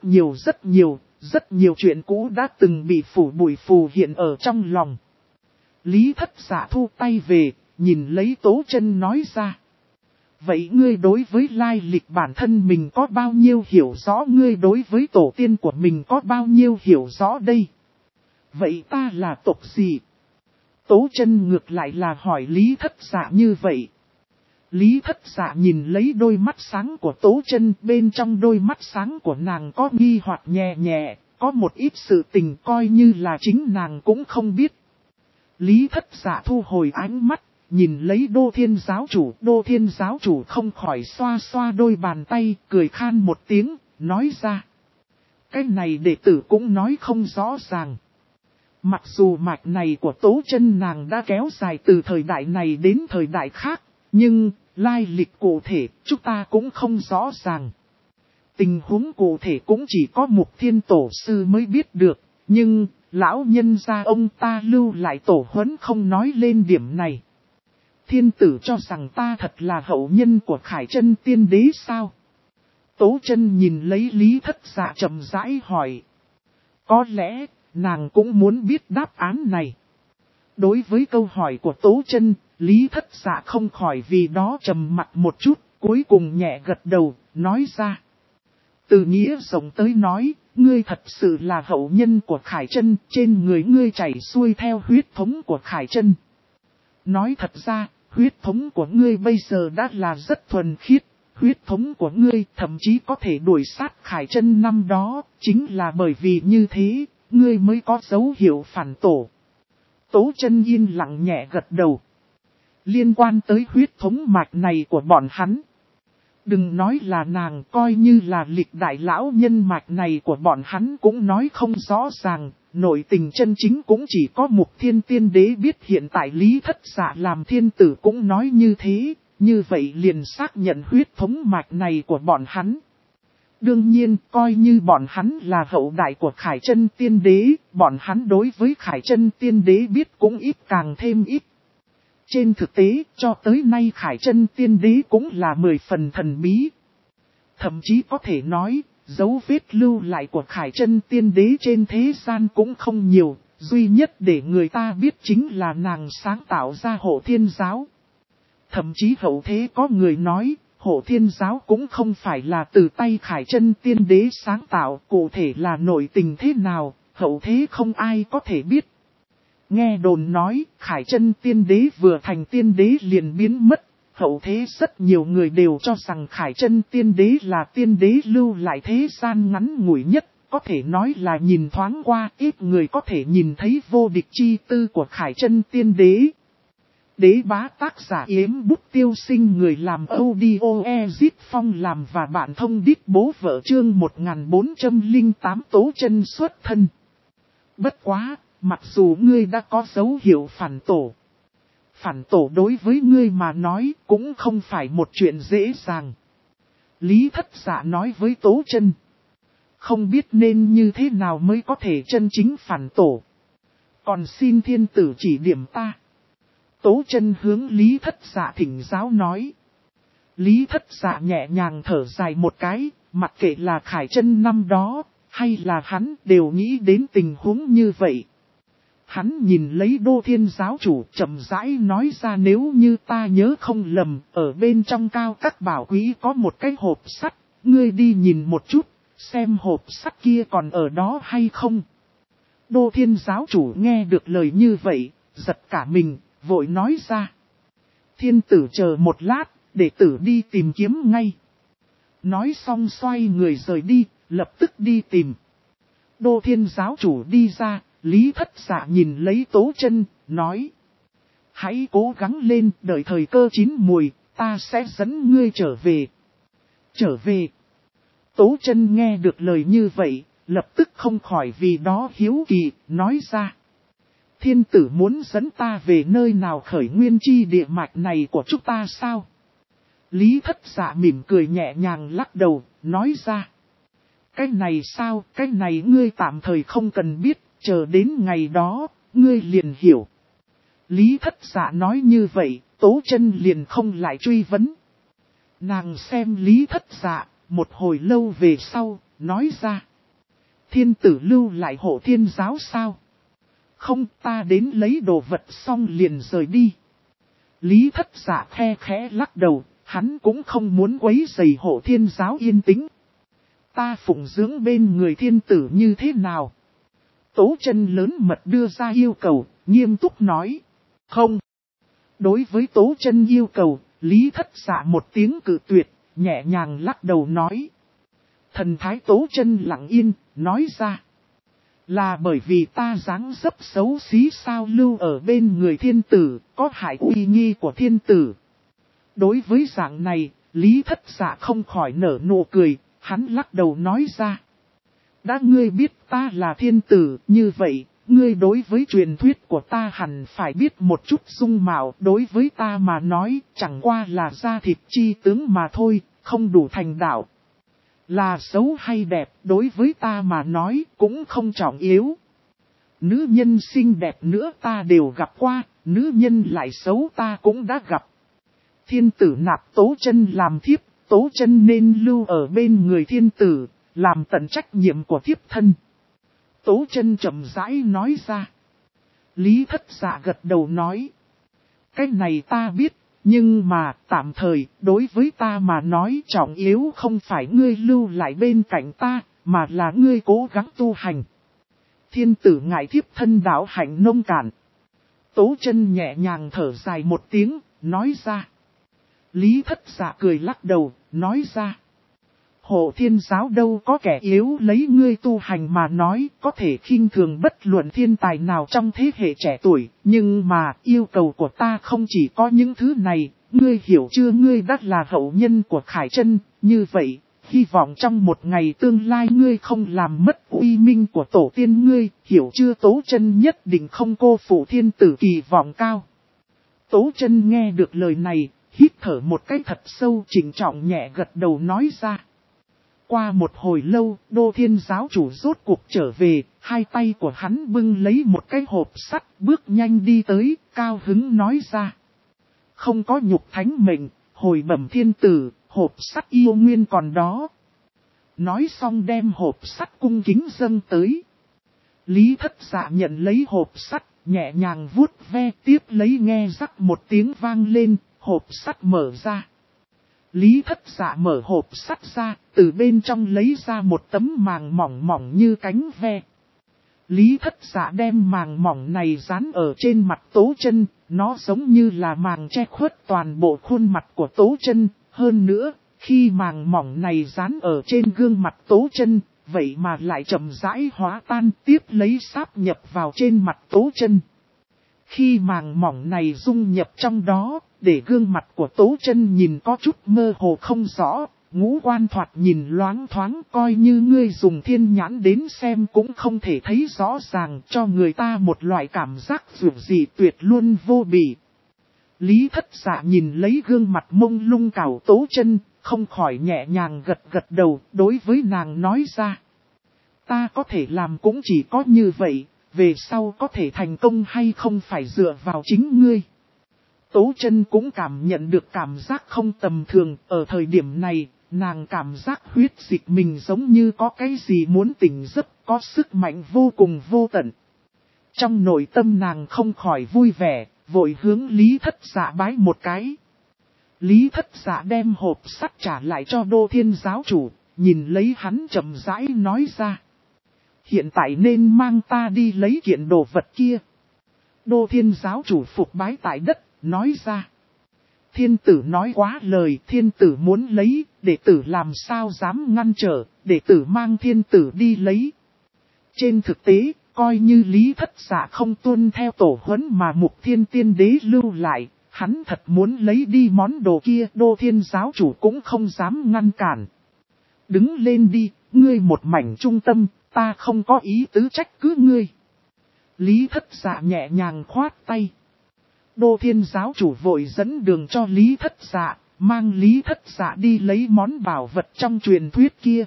nhiều chuyện cũ đã từng bị phủ bụi phù hiện ở trong lòng. Lý Thất Dạ thu tay về, nhìn lấy Tố Chân nói ra. Vậy ngươi đối với lai lịch bản thân mình có bao nhiêu hiểu rõ, ngươi đối với tổ tiên của mình có bao nhiêu hiểu rõ đây? Vậy ta là tộc gì? Tố Chân ngược lại là hỏi Lý Thất Dạ như vậy. Lý Thất Dạ nhìn lấy đôi mắt sáng của Tố Chân, bên trong đôi mắt sáng của nàng có nghi hoặc nhẹ nhẹ, có một ít sự tình coi như là chính nàng cũng không biết. Lý Thất Dạ thu hồi ánh mắt, nhìn lấy Đô Thiên giáo chủ không khỏi xoa xoa đôi bàn tay, cười khan một tiếng, nói ra. Cái này đệ tử cũng nói không rõ ràng. Mặc dù mạch này của Tố Chân nàng đã kéo dài từ thời đại này đến thời đại khác, nhưng lai lịch cụ thể chúng ta cũng không rõ ràng. Tình huống cụ thể cũng chỉ có Mục Thiên Tổ sư mới biết được, nhưng lão nhân gia ông ta lưu lại tổ huấn không nói lên điểm này. Thiên tử cho rằng ta thật là hậu nhân của Khải Chân tiên đế sao? Tố Chân nhìn lấy Lý Thất Dạ chậm rãi hỏi. Có lẽ, nàng cũng muốn biết đáp án này. Đối với câu hỏi của Tố Chân, Lý Thất Dạ không khỏi vì đó trầm mặt một chút, cuối cùng nhẹ gật đầu, nói ra. Từ nghĩa rộng tới nói, ngươi thật sự là hậu nhân của Khải Chân, trên người ngươi chảy xuôi theo huyết thống của Khải Chân. Nói thật ra, huyết thống của ngươi bây giờ đã là rất thuần khiết, huyết thống của ngươi thậm chí có thể đuổi sát Khải Chân năm đó, chính là bởi vì như thế, ngươi mới có dấu hiệu phản tổ. Tố Chân yên lặng nhẹ gật đầu. Liên quan tới huyết thống mạch này của bọn hắn. Đừng nói là nàng, coi như là lịch đại lão nhân mạch này của bọn hắn cũng nói không rõ ràng, nội tình chân chính cũng chỉ có Mục Thiên tiên đế biết, hiện tại Lý Thất Dạ làm thiên tử cũng nói như thế, như vậy liền xác nhận huyết thống mạch này của bọn hắn. Đương nhiên, coi như bọn hắn là hậu đại của Khải Chân tiên đế, bọn hắn đối với Khải Chân tiên đế biết cũng ít càng thêm ít. Trên thực tế, cho tới nay Khải Chân tiên đế cũng là 10 phần thần bí. Thậm chí có thể nói, dấu vết lưu lại của Khải Chân tiên đế trên thế gian cũng không nhiều, duy nhất để người ta biết chính là nàng sáng tạo ra Hộ Thiên giáo. Thậm chí hậu thế có người nói, Hộ Thiên giáo cũng không phải là từ tay Khải Chân tiên đế sáng tạo, cụ thể là nội tình thế nào, hậu thế không ai có thể biết. Nghe đồn nói, Khải Chân tiên đế vừa thành tiên đế liền biến mất, hậu thế rất nhiều người đều cho rằng Khải Chân tiên đế là tiên đế lưu lại thế gian ngắn ngủi nhất, có thể nói là nhìn thoáng qua, ít người có thể nhìn thấy vô địch chi tư của Khải Chân tiên đế. Đế bá tác giả Yếm Bút Tiêu Sinh, người làm audio Ezit Phong làm và bạn thông đít bố vợ, chương 1408 Tố Chân xuất thân. Bất quá, mặc dù ngươi đã có dấu hiệu phản tổ đối với ngươi mà nói cũng không phải một chuyện dễ dàng. Lý Thất Dạ nói với Tố Chân. Không biết nên như thế nào mới có thể chân chính phản tổ. Còn xin thiên tử chỉ điểm ta. Tố Chân hướng Lý Thất Dạ thỉnh giáo nói. Lý Thất Dạ nhẹ nhàng thở dài một cái, mặc kệ là Khải Chân năm đó, hay là hắn đều nghĩ đến tình huống như vậy. Hắn nhìn lấy Đô Thiên giáo chủ chậm rãi nói ra, nếu như ta nhớ không lầm, ở bên trong cao các bảo quý có một cái hộp sắt, ngươi đi nhìn một chút, xem hộp sắt kia còn ở đó hay không. Đô Thiên giáo chủ nghe được lời như vậy, giật cả mình, vội nói ra. Thiên tử chờ một lát, đệ tử đi tìm kiếm ngay. Nói xong xoay người rời đi, lập tức đi tìm. Đô Thiên giáo chủ đi ra, Lý Thất Dạ nhìn lấy Tố Chân, nói. Hãy cố gắng lên, đợi thời cơ chín mùi, ta sẽ dẫn ngươi trở về. Trở về. Tố Chân nghe được lời như vậy, lập tức không khỏi vì đó hiếu kỳ, nói ra. Thiên tử muốn dẫn ta về nơi nào khởi nguyên chi địa mạch này của chúng ta sao? Lý Thất Dạ mỉm cười nhẹ nhàng lắc đầu, nói ra. Cái này sao, cái này ngươi tạm thời không cần biết, chờ đến ngày đó, ngươi liền hiểu. Lý Thất Dạ nói như vậy, Tố Chân liền không lại truy vấn. Nàng xem Lý Thất Dạ, một hồi lâu về sau, nói ra. Thiên tử lưu lại hộ thiên giáo sao? Không, ta đến lấy đồ vật xong liền rời đi. Lý Thất Dạ khe khẽ lắc đầu, hắn cũng không muốn quấy rầy hộ thiên giáo yên tĩnh. Ta phụng dưỡng bên người thiên tử như thế nào? Tố Chân lớn mật đưa ra yêu cầu, nghiêm túc nói. Không. Đối với Tố Chân yêu cầu, Lý Thất Dạ một tiếng cự tuyệt, nhẹ nhàng lắc đầu nói. Thần thái Tố Chân lặng yên, nói ra. Là bởi vì ta dáng dấp xấu xí sao lưu ở bên người thiên tử, có hại uy nghi của thiên tử. Đối với dạng này, Lý Thất Dạ không khỏi nở nụ cười, hắn lắc đầu nói ra. Đã ngươi biết ta là thiên tử, như vậy, ngươi đối với truyền thuyết của ta hẳn phải biết một chút dung mạo, đối với ta mà nói, chẳng qua là da thịt chi tướng mà thôi, không đủ thành đạo. Là xấu hay đẹp, đối với ta mà nói, cũng không trọng yếu. Nữ nhân xinh đẹp nữa ta đều gặp qua, nữ nhân lại xấu ta cũng đã gặp. Thiên tử nạp Tố Chân làm thiếp, Tố Chân nên lưu ở bên người thiên tử, làm tận trách nhiệm của thiếp thân. Tố Chân chậm rãi nói ra. Lý Thất Dạ gật đầu nói. Cái này ta biết, nhưng mà tạm thời, đối với ta mà nói trọng yếu không phải ngươi lưu lại bên cạnh ta, mà là ngươi cố gắng tu hành. Thiên tử ngại thiếp thân đạo hạnh nông cạn. Tố Chân nhẹ nhàng thở dài một tiếng, nói ra. Lý Thất Dạ cười lắc đầu, nói ra. Hộ thiên giáo đâu có kẻ yếu lấy ngươi tu hành mà nói, có thể khinh thường bất luận thiên tài nào trong thế hệ trẻ tuổi, nhưng mà yêu cầu của ta không chỉ có những thứ này, ngươi hiểu chưa, ngươi đã là hậu nhân của Khải Chân, như vậy, hy vọng trong một ngày tương lai ngươi không làm mất uy minh của tổ tiên ngươi, hiểu chưa. Tố Chân nhất định không cô phụ thiên tử kỳ vọng cao. Tố Chân nghe được lời này, hít thở một cái thật sâu, trịnh trọng nhẹ gật đầu nói ra. Qua một hồi lâu, Đô Thiên giáo chủ rốt cuộc trở về, hai tay của hắn bưng lấy một cái hộp sắt, bước nhanh đi tới, cao hứng nói ra. Không có nhục thánh mệnh, hồi bẩm thiên tử, hộp sắt yêu nguyên còn đó. Nói xong đem hộp sắt cung kính dâng tới. Lý Thất Dạ nhận lấy hộp sắt, nhẹ nhàng vuốt ve, tiếp lấy nghe rắc một tiếng vang lên, hộp sắt mở ra. Lý Thất Dạ mở hộp sắt ra, từ bên trong lấy ra một tấm màng mỏng mỏng như cánh ve. Lý Thất Dạ đem màng mỏng này dán ở trên mặt Tố Chân, nó giống như là màng che khuất toàn bộ khuôn mặt của Tố Chân. Hơn nữa, khi màng mỏng này dán ở trên gương mặt Tố Chân, vậy mà lại chậm rãi hóa tan, tiếp lấy sáp nhập vào trên mặt Tố Chân. Khi màng mỏng này dung nhập trong đó, để gương mặt của Tố Chân nhìn có chút mơ hồ không rõ, ngũ quan thoạt nhìn loáng thoáng, coi như ngươi dùng thiên nhãn đến xem cũng không thể thấy rõ ràng, cho người ta một loại cảm giác dịu dị tuyệt luôn vô bỉ. Lý Thất Dạ nhìn lấy gương mặt mông lung cảo Tố Chân, không khỏi nhẹ nhàng gật gật đầu, đối với nàng nói ra. Ta có thể làm cũng chỉ có như vậy, về sau có thể thành công hay không phải dựa vào chính ngươi. Tố Chân cũng cảm nhận được cảm giác không tầm thường, ở thời điểm này, nàng cảm giác huyết dịch mình giống như có cái gì muốn tỉnh giấc, có sức mạnh vô cùng vô tận. Trong nội tâm nàng không khỏi vui vẻ, vội hướng Lý Thất Dạ bái một cái. Lý Thất Dạ đem hộp sắt trả lại cho Đô Thiên giáo chủ, nhìn lấy hắn chậm rãi nói ra. Hiện tại nên mang ta đi lấy kiện đồ vật kia. Đô Thiên giáo chủ phục bái tại đất, nói ra. Thiên tử nói quá lời, thiên tử muốn lấy, đệ tử làm sao dám ngăn trở, đệ tử mang thiên tử đi lấy. Trên thực tế, Coi như Lý Thất Dạ không tuân theo tổ huấn mà Mục Thiên Tiên Đế lưu lại, hắn thật muốn lấy đi món đồ kia, Đô Thiên giáo chủ cũng không dám ngăn cản. Đứng lên đi, ngươi một mảnh trung tâm, ta không có ý tứ trách cứ ngươi. Lý Thất Dạ nhẹ nhàng khoát tay. Đô Thiên giáo chủ vội dẫn đường cho Lý Thất Dạ, mang Lý Thất Dạ đi lấy món bảo vật trong truyền thuyết kia.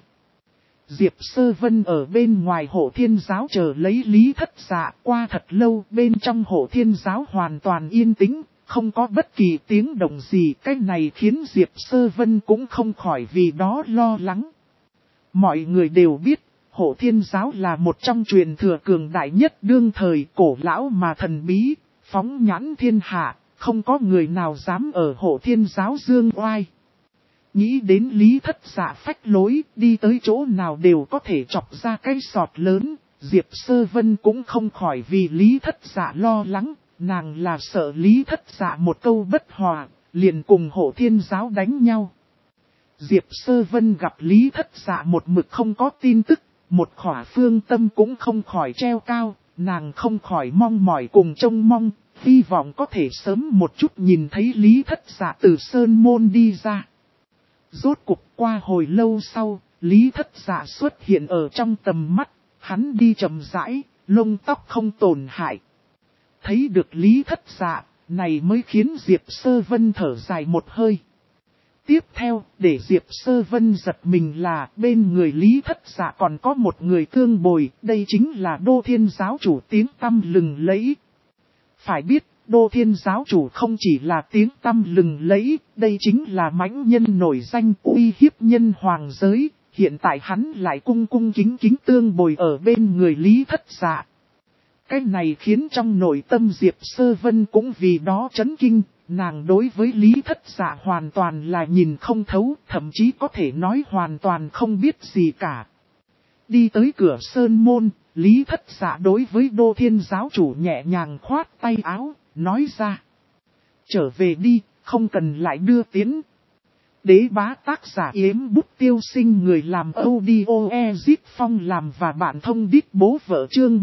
Diệp Sơ Vân ở bên ngoài Hộ Thiên giáo chờ lấy Lý Thất Dạ, qua thật lâu bên trong Hộ Thiên giáo hoàn toàn yên tĩnh, không có bất kỳ tiếng động gì. Cái này khiến Diệp Sơ Vân cũng không khỏi vì đó lo lắng. Mọi người đều biết, Hộ Thiên giáo là một trong truyền thừa cường đại nhất đương thời, cổ lão mà thần bí, phóng nhãn thiên hạ, không có người nào dám ở Hộ Thiên giáo dương oai. Nghĩ đến Lý Thất Dạ phách lối, đi tới chỗ nào đều có thể chọc ra cái sọt lớn, Diệp Sơ Vân cũng không khỏi vì Lý Thất Dạ lo lắng, nàng là sợ Lý Thất Dạ một câu bất hòa, liền cùng Hộ Thiên giáo đánh nhau. Diệp Sơ Vân gặp Lý Thất Dạ một mực không có tin tức, một khỏa phương tâm cũng không khỏi treo cao, nàng không khỏi mong mỏi cùng trông mong, hy vọng có thể sớm một chút nhìn thấy Lý Thất Dạ từ sơn môn đi ra. Rốt cục qua hồi lâu sau, Lý Thất Dạ xuất hiện ở trong tầm mắt, hắn đi chậm rãi, lông tóc không tổn hại. Thấy được Lý Thất Dạ, này mới khiến Diệp Sơ Vân thở dài một hơi. Tiếp theo, để Diệp Sơ Vân giật mình là bên người Lý Thất Dạ còn có một người tương bồi, đây chính là Đô Thiên giáo chủ tiếng tăm lừng lẫy. Phải biết, Đô Thiên giáo chủ không chỉ là tiếng tăm lừng lẫy, đây chính là mãnh nhân nổi danh uy hiếp nhân hoàng giới, hiện tại hắn lại cung cung kính kính tương bồi ở bên người Lý Thất Dạ. Cái này khiến trong nội tâm Diệp Sơ Vân cũng vì đó chấn kinh, nàng đối với Lý Thất Dạ hoàn toàn là nhìn không thấu, thậm chí có thể nói hoàn toàn không biết gì cả. Đi tới cửa sơn môn, Lý Thất Dạ đối với Đô Thiên giáo chủ nhẹ nhàng khoát tay áo, nói ra. Trở về đi, không cần lại đưa tiến. Đế bá tác giả yếm bút tiêu sinh người làm audio Ezip Phong làm và bạn thông đít bố vợ chương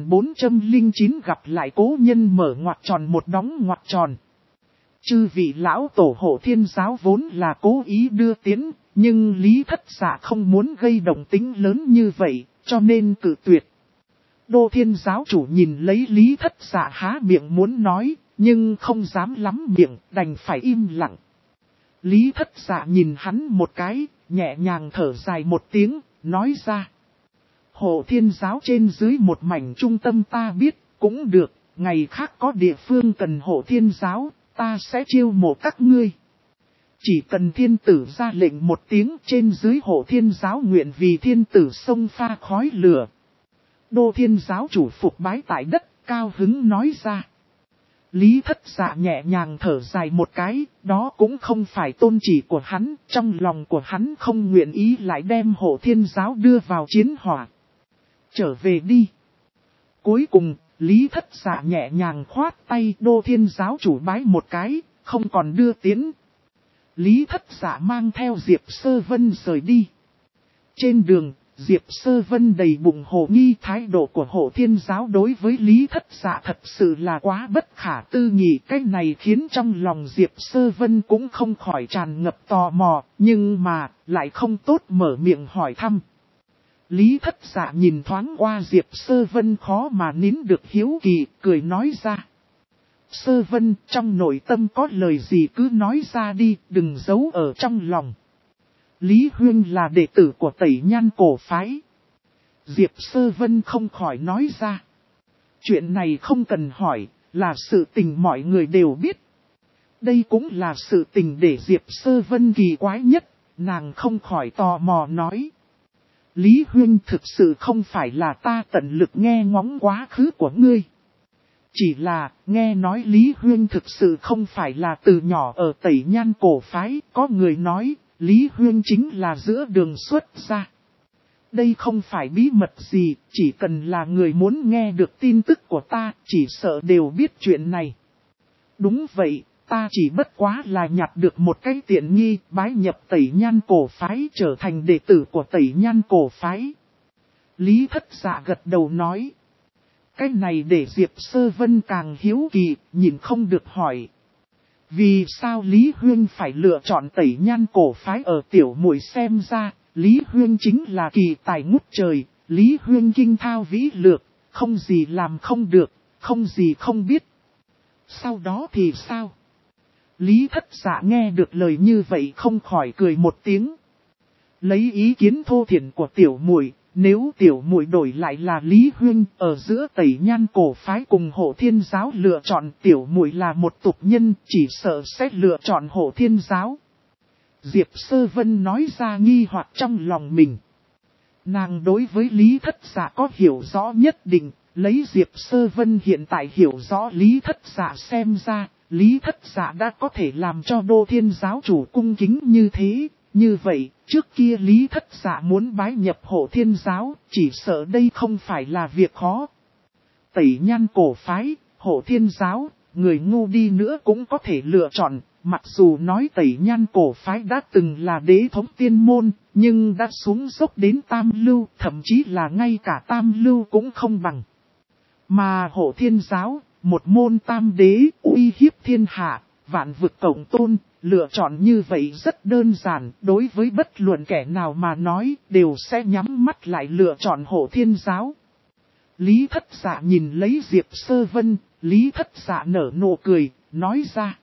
1409 gặp lại cố nhân mở ngoặc tròn một đóng ngoặc tròn. Chư vị lão tổ Hộ Thiên giáo vốn là cố ý đưa tiến, nhưng Lý Thất Dạ không muốn gây động tính lớn như vậy, cho nên cự tuyệt. Đô Thiên giáo chủ nhìn lấy Lý Thất Dạ há miệng muốn nói, nhưng không dám lắm miệng, đành phải im lặng. Lý Thất Dạ nhìn hắn một cái, nhẹ nhàng thở dài một tiếng, nói ra. Hộ Thiên giáo trên dưới một mảnh trung tâm ta biết, cũng được, ngày khác có địa phương cần Hộ Thiên giáo, ta sẽ chiêu mộ các ngươi. Chỉ cần thiên tử ra lệnh một tiếng trên dưới Hộ Thiên giáo nguyện vì thiên tử xông pha khói lửa. Đô Thiên giáo chủ phục bái tại đất, cao hứng nói ra. Lý Thất Dạ nhẹ nhàng thở dài một cái, đó cũng không phải tôn chỉ của hắn, trong lòng của hắn không nguyện ý lại đem Hộ Thiên giáo đưa vào chiến hỏa. Trở về đi. Cuối cùng, Lý Thất Dạ nhẹ nhàng khoát tay Đô Thiên giáo chủ bái một cái, không còn đưa tiến. Lý Thất Dạ mang theo Diệp Sơ Vân rời đi. Trên đường, Diệp Sơ Vân đầy bụng hồ nghi, thái độ của Hộ Thiên giáo đối với Lý Thất Dạ thật sự là quá bất khả tư nghị. Cái này khiến trong lòng Diệp Sơ Vân cũng không khỏi tràn ngập tò mò, nhưng mà lại không tốt mở miệng hỏi thăm. Lý Thất Dạ nhìn thoáng qua Diệp Sơ Vân khó mà nín được hiếu kỳ, cười nói ra. Sơ Vân, trong nội tâm có lời gì cứ nói ra đi, đừng giấu ở trong lòng. Lý Huyên là đệ tử của Tẩy Nhan cổ phái. Diệp Sơ Vân không khỏi nói ra. Chuyện này không cần hỏi, là sự tình mọi người đều biết. Đây cũng là sự tình để Diệp Sơ Vân kỳ quái nhất, nàng không khỏi tò mò nói. Lý Huyên thực sự không phải là ta tận lực nghe ngóng quá khứ của ngươi. Chỉ là, nghe nói Lý Huyên thực sự không phải là từ nhỏ ở Tẩy Nhan cổ phái, có người nói, Lý Huyên chính là giữa đường xuất ra. Đây không phải bí mật gì, chỉ cần là người muốn nghe được tin tức của ta, chỉ sợ đều biết chuyện này. Đúng vậy, ta chỉ bất quá là nhặt được một cái tiện nghi, bái nhập Tẩy Nhan cổ phái trở thành đệ tử của Tẩy Nhan cổ phái. Lý Thất Dạ gật đầu nói. Cái này để Diệp Sơ Vân càng hiếu kỳ, nhìn không được hỏi. Vì sao Lý Huyên phải lựa chọn Tẩy Nhan cổ phái ở tiểu muội xem ra, Lý Huyên chính là kỳ tài ngút trời, Lý Huyên kinh thao vĩ lược, không gì làm không được, không gì không biết. Sau đó thì sao? Lý Thất Dạ nghe được lời như vậy không khỏi cười một tiếng. Lấy ý kiến thô thiển của tiểu muội, nếu tiểu muội đổi lại là Lý Huyên, ở giữa Tẩy Nhan cổ phái cùng Hộ Thiên giáo lựa chọn tiểu muội là một tục nhân, chỉ sợ sẽ lựa chọn Hộ Thiên giáo. Diệp Sơ Vân nói ra nghi hoặc trong lòng mình. Nàng đối với Lý Thất Dạ có hiểu rõ nhất định, lấy Diệp Sơ Vân hiện tại hiểu rõ Lý Thất Dạ xem ra, Lý Thất Dạ đã có thể làm cho Đô Thiên giáo chủ cung kính như thế. Như vậy, trước kia Lý Thất Dạ muốn bái nhập Hộ Thiên giáo, chỉ sợ đây không phải là việc khó. Tẩy Nhan cổ phái, Hộ Thiên giáo, người ngu đi nữa cũng có thể lựa chọn, mặc dù nói Tẩy Nhan cổ phái đã từng là đế thống tiên môn, nhưng đã xuống dốc đến tam lưu, thậm chí là ngay cả tam lưu cũng không bằng. Mà Hộ Thiên giáo, một môn tam đế, uy hiếp thiên hạ, vạn vực cộng tôn. Lựa chọn như vậy rất đơn giản, đối với bất luận kẻ nào mà nói, đều sẽ nhắm mắt lại lựa chọn Hộ Thiên giáo. Lý Thất Dạ nhìn lấy Diệp Sơ Vân, Lý Thất Dạ nở nụ cười, nói ra.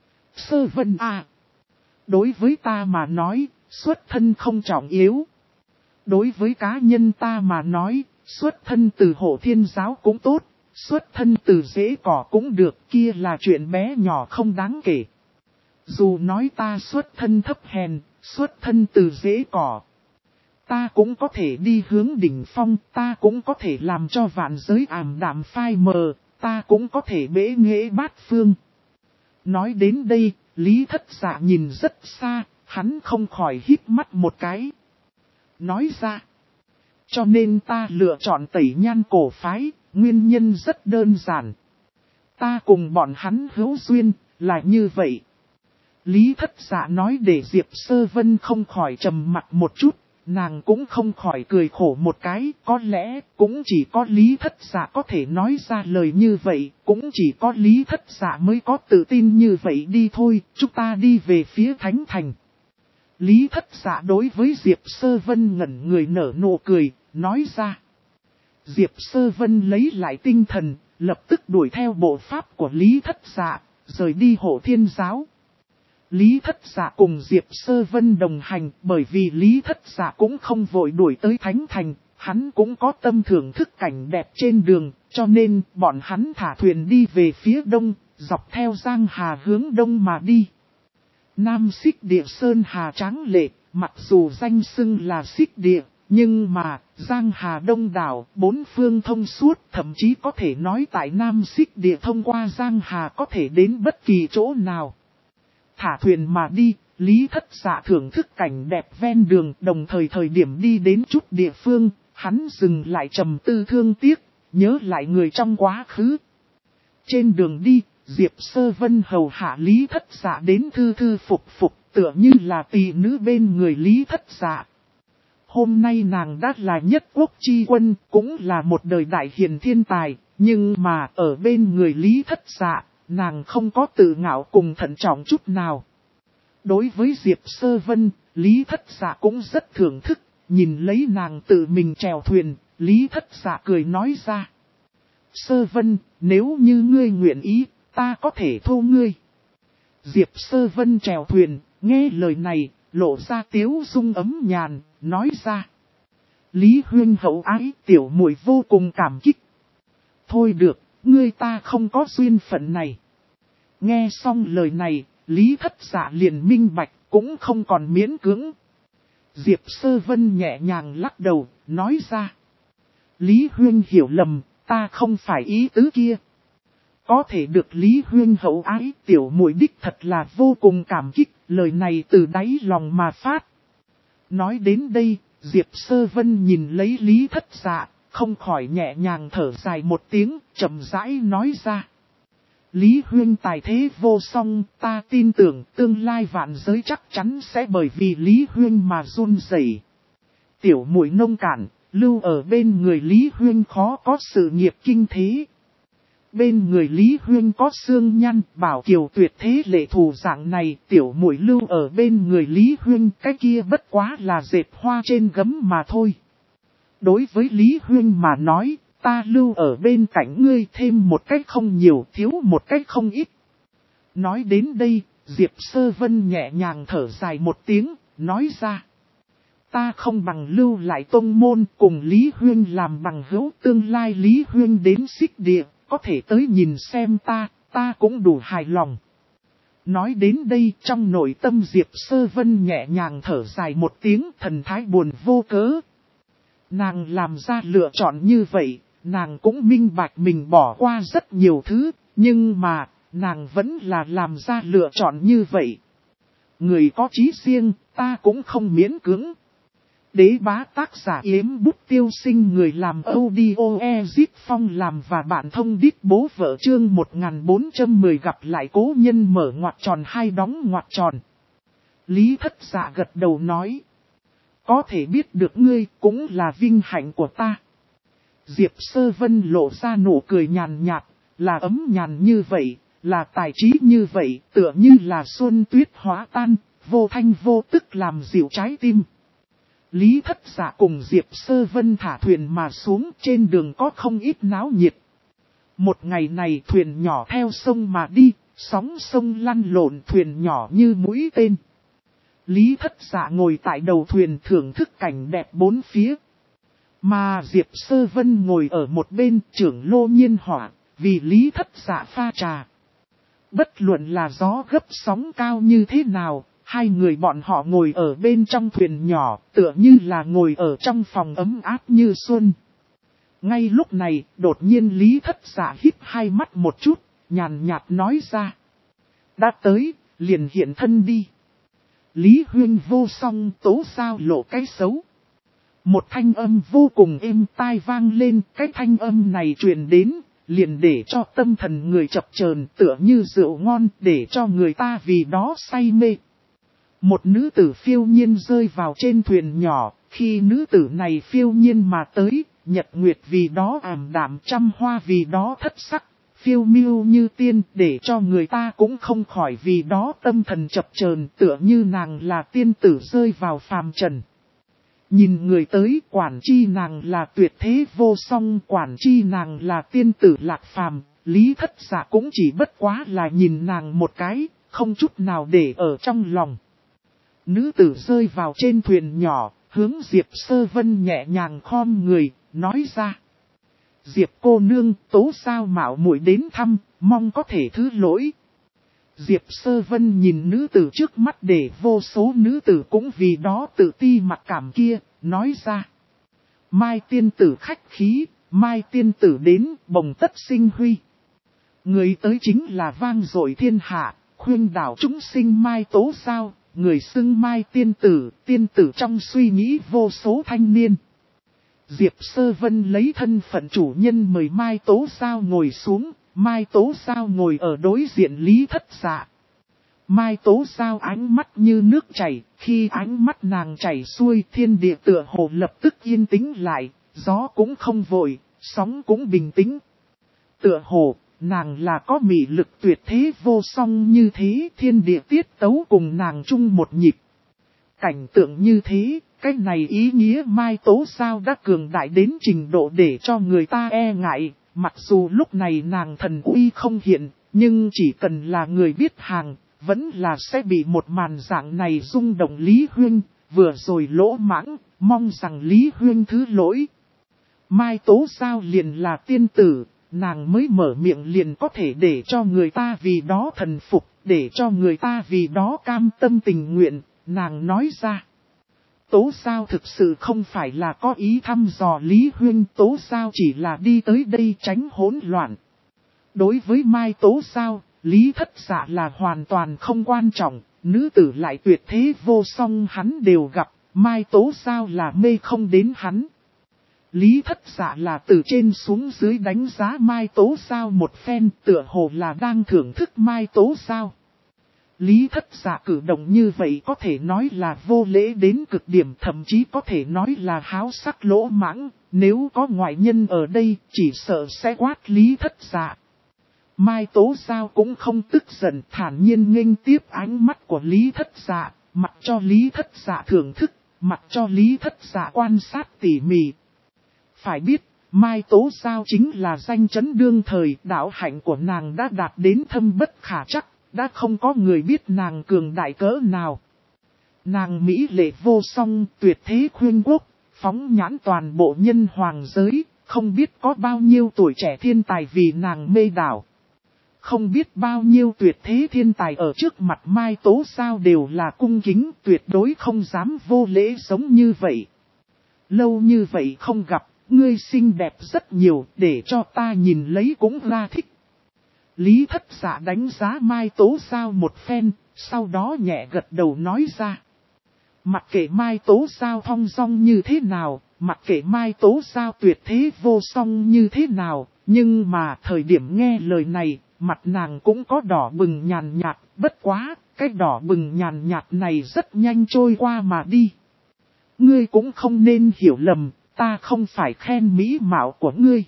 Sơ Vân à, đối với ta mà nói, xuất thân không trọng yếu. Đối với cá nhân ta mà nói, xuất thân từ Hộ Thiên giáo cũng tốt, xuất thân từ rễ cỏ cũng được, kia là chuyện bé nhỏ không đáng kể. Dù nói ta xuất thân thấp hèn, xuất thân từ rễ cỏ, ta cũng có thể đi hướng đỉnh phong, ta cũng có thể làm cho vạn giới ảm đạm phai mờ, ta cũng có thể bế nghệ bát phương. Nói đến đây, Lý Thất Dạ nhìn rất xa, hắn không khỏi hít mắt một cái. Nói ra, cho nên ta lựa chọn Tẩy Nhan cổ phái, nguyên nhân rất đơn giản. Ta cùng bọn hắn hữu duyên, là như vậy. Lý Thất Dạ nói để Diệp Sơ Vân không khỏi trầm mặt một chút, nàng cũng không khỏi cười khổ một cái, có lẽ cũng chỉ có Lý Thất Dạ có thể nói ra lời như vậy, cũng chỉ có Lý Thất Dạ mới có tự tin như vậy đi thôi, chúng ta đi về phía Thánh Thành. Lý Thất Dạ đối với Diệp Sơ Vân ngẩn người nở nụ cười, nói ra. Diệp Sơ Vân lấy lại tinh thần, lập tức đuổi theo bộ pháp của Lý Thất Dạ, rời đi Hộ Thiên giáo. Lý Thất Dạ cùng Diệp Sơ Vân đồng hành, bởi vì Lý Thất Dạ cũng không vội đuổi tới Thánh Thành, hắn cũng có tâm thưởng thức cảnh đẹp trên đường, cho nên bọn hắn thả thuyền đi về phía đông, dọc theo Giang Hà hướng đông mà đi. Nam Xích Địa Sơn Hà tráng lệ, mặc dù danh xưng là Xích Địa, nhưng mà Giang Hà đông đảo, bốn phương thông suốt, thậm chí có thể nói tại Nam Xích Địa thông qua Giang Hà có thể đến bất kỳ chỗ nào. Thả thuyền mà đi, Lý Thất Dạ thưởng thức cảnh đẹp ven đường, đồng thời thời điểm đi đến chút địa phương, hắn dừng lại trầm tư thương tiếc, nhớ lại người trong quá khứ. Trên đường đi, Diệp Sơ Vân hầu hạ Lý Thất Dạ đến thư thư phục phục, tựa như là tỳ nữ bên người Lý Thất Dạ. Hôm nay nàng đã là nhất quốc chi quân, cũng là một đời đại hiền thiên tài, nhưng mà ở bên người Lý Thất Dạ, nàng không có tự ngạo cùng thận trọng chút nào. Đối với Diệp Sơ Vân, Lý Thất Dạ cũng rất thưởng thức, nhìn lấy nàng tự mình chèo thuyền, Lý Thất Dạ cười nói ra. Sơ Vân, nếu như ngươi nguyện ý, ta có thể thu ngươi. Diệp Sơ Vân chèo thuyền, nghe lời này, lộ ra tiếu dung ấm nhàn, nói ra. Lý Huyên hậu ái, tiểu muội vô cùng cảm kích. Thôi được, ngươi ta không có duyên phận này. Nghe xong lời này, Lý Thất Dạ liền minh bạch, cũng không còn miễn cưỡng. Diệp Sơ Vân nhẹ nhàng lắc đầu, nói ra. Lý Huyên hiểu lầm, ta không phải ý tứ kia. Có thể được Lý Huyên hậu ái, tiểu muội đích thật là vô cùng cảm kích, lời này từ đáy lòng mà phát. Nói đến đây, Diệp Sơ Vân nhìn lấy Lý Thất Dạ, không khỏi nhẹ nhàng thở dài một tiếng, chậm rãi nói ra. Lý Huyên tài thế vô song, ta tin tưởng tương lai vạn giới chắc chắn sẽ bởi vì Lý Huyên mà run rẩy. Tiểu muội nông cạn, lưu ở bên người Lý Huyên khó có sự nghiệp kinh thế. Bên người Lý Huyên có xương nhăn, bảo kiều tuyệt thế lệ thù dạng này, tiểu muội lưu ở bên người Lý Huyên, cái kia bất quá là dệt hoa trên gấm mà thôi. Đối với Lý Huyên mà nói, ta lưu ở bên cạnh ngươi thêm một cách không nhiều, thiếu một cách không ít. Nói đến đây, Diệp Sơ Vân nhẹ nhàng thở dài một tiếng, nói ra. Ta không bằng lưu lại tông môn cùng Lý Huyên làm bằng hữu, tương lai Lý Huyên đến xích địa, có thể tới nhìn xem ta cũng đủ hài lòng. Nói đến đây trong nội tâm Diệp Sơ Vân nhẹ nhàng thở dài một tiếng, thần thái buồn vô cớ. Nàng làm ra lựa chọn như vậy, nàng cũng minh bạch mình bỏ qua rất nhiều thứ, nhưng mà, nàng vẫn là làm ra lựa chọn như vậy. Người có chí riêng, ta cũng không miễn cưỡng. Đế bá tác giả Yếm Bút Tiêu Sinh, người làm audio Ezit Phong làm và bạn thông đít bố vợ chương 1410 gặp lại cố nhân mở ngoặc tròn hai đóng ngoặc tròn. Lý Thất Dạ gật đầu nói. Có thể biết được ngươi cũng là vinh hạnh của ta. Diệp Sơ Vân lộ ra nụ cười nhàn nhạt, là ấm nhàn như vậy, là tài trí như vậy, tựa như là xuân tuyết hóa tan, vô thanh vô tức làm dịu trái tim. Lý Thất Dạ cùng Diệp Sơ Vân thả thuyền mà xuống, trên đường có không ít náo nhiệt. Một ngày này thuyền nhỏ theo sông mà đi, sóng sông lăn lộn, thuyền nhỏ như mũi tên. Lý Thất Dạ ngồi tại đầu thuyền thưởng thức cảnh đẹp bốn phía. Mà Diệp Sơ Vân ngồi ở một bên trưởng lô nhiên hỏa, vì Lý Thất Dạ pha trà. Bất luận là gió gấp sóng cao như thế nào, hai người bọn họ ngồi ở bên trong thuyền nhỏ, tựa như là ngồi ở trong phòng ấm áp như xuân. Ngay lúc này, đột nhiên Lý Thất Dạ híp hai mắt một chút, nhàn nhạt nói ra. Đã tới, liền hiện thân đi. Lý Huyên vô song tố sao lộ cái xấu. Một thanh âm vô cùng êm tai vang lên, cái thanh âm này truyền đến, liền để cho tâm thần người chập chờn, tựa như rượu ngon, để cho người ta vì đó say mê. Một nữ tử phiêu nhiên rơi vào trên thuyền nhỏ, khi nữ tử này phiêu nhiên mà tới, nhật nguyệt vì đó ảm đạm, trăm hoa vì đó thất sắc, phiêu miêu như tiên, để cho người ta cũng không khỏi vì đó tâm thần chập chờn, tựa như nàng là tiên tử rơi vào phàm trần. Nhìn người tới, quản chi nàng là tuyệt thế vô song, quản chi nàng là tiên tử lạc phàm, Lý Thất Dạ cũng chỉ bất quá là nhìn nàng một cái, không chút nào để ở trong lòng. Nữ tử rơi vào trên thuyền nhỏ, hướng Diệp Sơ Vân nhẹ nhàng khom người, nói ra. Diệp cô nương, tố sao mạo muội đến thăm, mong có thể thứ lỗi. Diệp Sơ Vân nhìn nữ tử trước mắt để vô số nữ tử cũng vì đó tự ti mặc cảm kia, nói ra. Mai tiên tử khách khí, mai tiên tử đến, bồng tất sinh huy. Người tới chính là vang dội thiên hạ, khuyên đảo chúng sinh mai tố sao, người xưng mai tiên tử trong suy nghĩ vô số thanh niên. Diệp Sơ Vân lấy thân phận chủ nhân mời Mai Tố Sao ngồi xuống, Mai Tố Sao ngồi ở đối diện Lý Thất Dạ. Mai Tố Sao ánh mắt như nước chảy, khi ánh mắt nàng chảy xuôi thiên địa tựa hồ lập tức yên tĩnh lại, gió cũng không vội, sóng cũng bình tĩnh. Tựa hồ, nàng là có mị lực tuyệt thế vô song như thế, thiên địa tiết tấu cùng nàng chung một nhịp. Cảnh tượng như thế, cái này ý nghĩa Mai Tố Sao đã cường đại đến trình độ để cho người ta e ngại, mặc dù lúc này nàng thần uy không hiện, nhưng chỉ cần là người biết hàng, vẫn là sẽ bị một màn dạng này rung động Lý Huyên, vừa rồi lỗ mãng, mong rằng Lý Huyên thứ lỗi. Mai Tố Sao liền là tiên tử, nàng mới mở miệng liền có thể để cho người ta vì đó thần phục, để cho người ta vì đó cam tâm tình nguyện, nàng nói ra. Tố Sao thực sự không phải là có ý thăm dò Lý Huyên, Tố Sao chỉ là đi tới đây tránh hỗn loạn. Đối với Mai Tố Sao, Lý Thất Dạ là hoàn toàn không quan trọng, nữ tử lại tuyệt thế vô song hắn đều gặp, Mai Tố Sao là mê không đến hắn. Lý Thất Dạ là từ trên xuống dưới đánh giá Mai Tố Sao một phen, tựa hồ là đang thưởng thức Mai Tố Sao. Lý Thất Dạ cử động như vậy có thể nói là vô lễ đến cực điểm, thậm chí có thể nói là háo sắc lỗ mãng, nếu có ngoại nhân ở đây chỉ sợ sẽ quát Lý Thất Dạ. Mai Tố Giao cũng không tức giận, thản nhiên nghênh tiếp ánh mắt của Lý Thất Dạ, mặc cho Lý Thất Dạ thưởng thức, mặc cho Lý Thất Dạ quan sát tỉ mỉ. Phải biết, Mai Tố Giao chính là danh chấn đương thời, đạo hạnh của nàng đã đạt đến thâm bất khả trắc, đã không có người biết nàng cường đại cỡ nào. Nàng mỹ lệ vô song, tuyệt thế khuyên quốc, phóng nhãn toàn bộ nhân hoàng giới, không biết có bao nhiêu tuổi trẻ thiên tài vì nàng mê đảo. Không biết bao nhiêu tuyệt thế thiên tài ở trước mặt Mai Tố Giao đều là cung kính, tuyệt đối không dám vô lễ sống như vậy. Lâu như vậy không gặp, ngươi xinh đẹp rất nhiều, để cho ta nhìn lấy cũng ra thích. Lý Thất Dạ đánh giá Mai Tố Giao một phen, sau đó nhẹ gật đầu nói ra. Mặc kệ Mai Tố Giao thong dong như thế nào, mặc kệ Mai Tố Giao tuyệt thế vô song như thế nào, nhưng mà thời điểm nghe lời này, mặt nàng cũng có đỏ bừng nhàn nhạt, bất quá, cái đỏ bừng nhàn nhạt này rất nhanh trôi qua mà đi. Ngươi cũng không nên hiểu lầm, ta không phải khen mỹ mạo của ngươi.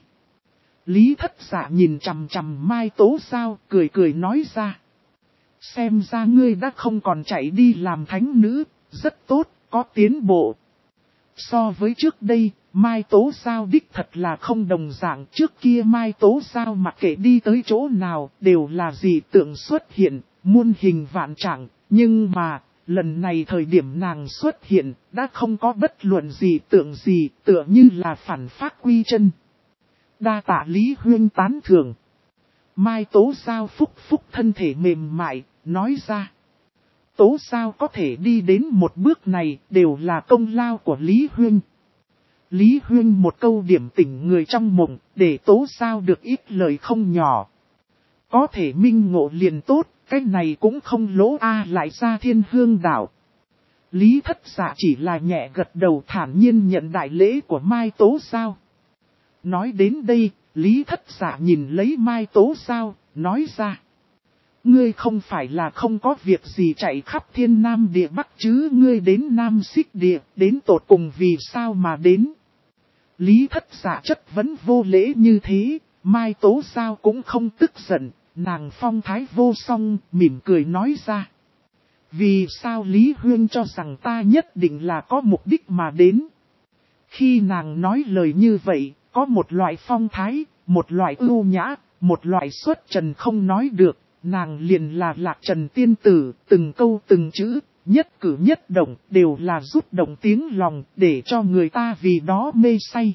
Lý Thất Dạ nhìn chằm chằm Mai Tố Giao, cười cười nói ra. Xem ra ngươi đã không còn chạy đi làm thánh nữ, rất tốt, có tiến bộ. So với trước đây, Mai Tố Giao đích thật là không đồng dạng. Trước kia Mai Tố Giao mặc kệ đi tới chỗ nào đều là dị tượng xuất hiện, muôn hình vạn trạng. Nhưng mà, lần này thời điểm nàng xuất hiện, đã không có bất luận dị tượng gì, tựa như là phản phát quy chân. Đa tạ Lý Huyên tán thưởng. Mai Tố Giao phúc phúc thân thể mềm mại, nói ra. Tố Giao có thể đi đến một bước này đều là công lao của Lý Huyên. Lý Huyên một câu điểm tỉnh người trong mộng, để Tố Giao được ít lời không nhỏ. Có thể minh ngộ liền tốt, cái này cũng không lỗ lại ra Thiên Hương đảo. Lý Thất Dạ chỉ là nhẹ gật đầu thản nhiên nhận đại lễ của Mai Tố Giao. Nói đến đây, Lý Thất Dạ nhìn lấy Mai Tố Giao, nói ra. Ngươi không phải là không có việc gì chạy khắp Thiên Nam địa Bắc chứ, ngươi đến Nam Xích địa, đến tột cùng vì sao mà đến. Lý Thất Dạ chất vấn vô lễ như thế, Mai Tố Giao cũng không tức giận, nàng phong thái vô song, mỉm cười nói ra. Vì sao Lý Huyên cho rằng ta nhất định là có mục đích mà đến. Khi nàng nói lời như vậy, có một loại phong thái, một loại ưu nhã, một loại xuất trần không nói được, nàng liền là Lạc Trần tiên tử, từng câu từng chữ, nhất cử nhất động đều là rút động tiếng lòng để cho người ta vì đó mê say.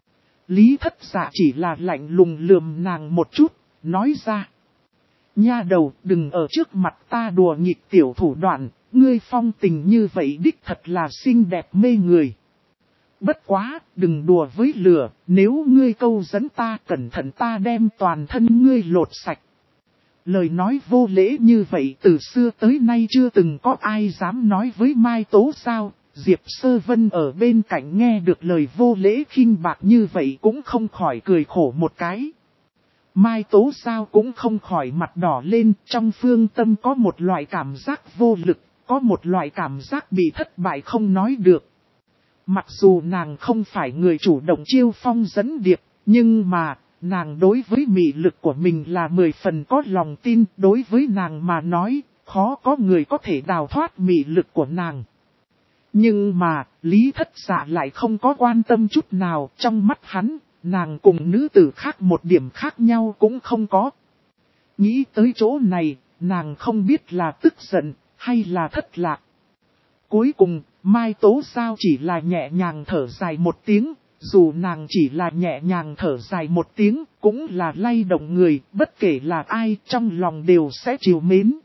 Lý Thất Dạ chỉ là lạnh lùng lườm nàng một chút, nói ra. Nha đầu, đừng ở trước mặt ta đùa nghịch tiểu thủ đoạn, ngươi phong tình như vậy đích thật là xinh đẹp mê người. Bất quá, đừng đùa với lửa, nếu ngươi câu dẫn ta cẩn thận ta đem toàn thân ngươi lột sạch. Lời nói vô lễ như vậy từ xưa tới nay chưa từng có ai dám nói với Mai Tố Giao. Diệp Sơ Vân ở bên cạnh nghe được lời vô lễ khinh bạc như vậy cũng không khỏi cười khổ một cái. Mai Tố Giao cũng không khỏi mặt đỏ lên, trong phương tâm có một loại cảm giác vô lực, có một loại cảm giác bị thất bại không nói được. Mặc dù nàng không phải người chủ động chiêu phong dẫn điệp, nhưng mà, nàng đối với mị lực của mình là 10 phần có lòng tin, đối với nàng mà nói, khó có người có thể đào thoát mị lực của nàng. Nhưng mà, Lý Thất Dạ lại không có quan tâm chút nào, trong mắt hắn, nàng cùng nữ tử khác một điểm khác nhau cũng không có. Nghĩ tới chỗ này, nàng không biết là tức giận, hay là thất lạc. Cuối cùng, Mai Tố Giao chỉ là nhẹ nhàng thở dài một tiếng, dù nàng chỉ là nhẹ nhàng thở dài một tiếng, cũng là lay động người, bất kể là ai trong lòng đều sẽ trìu mến.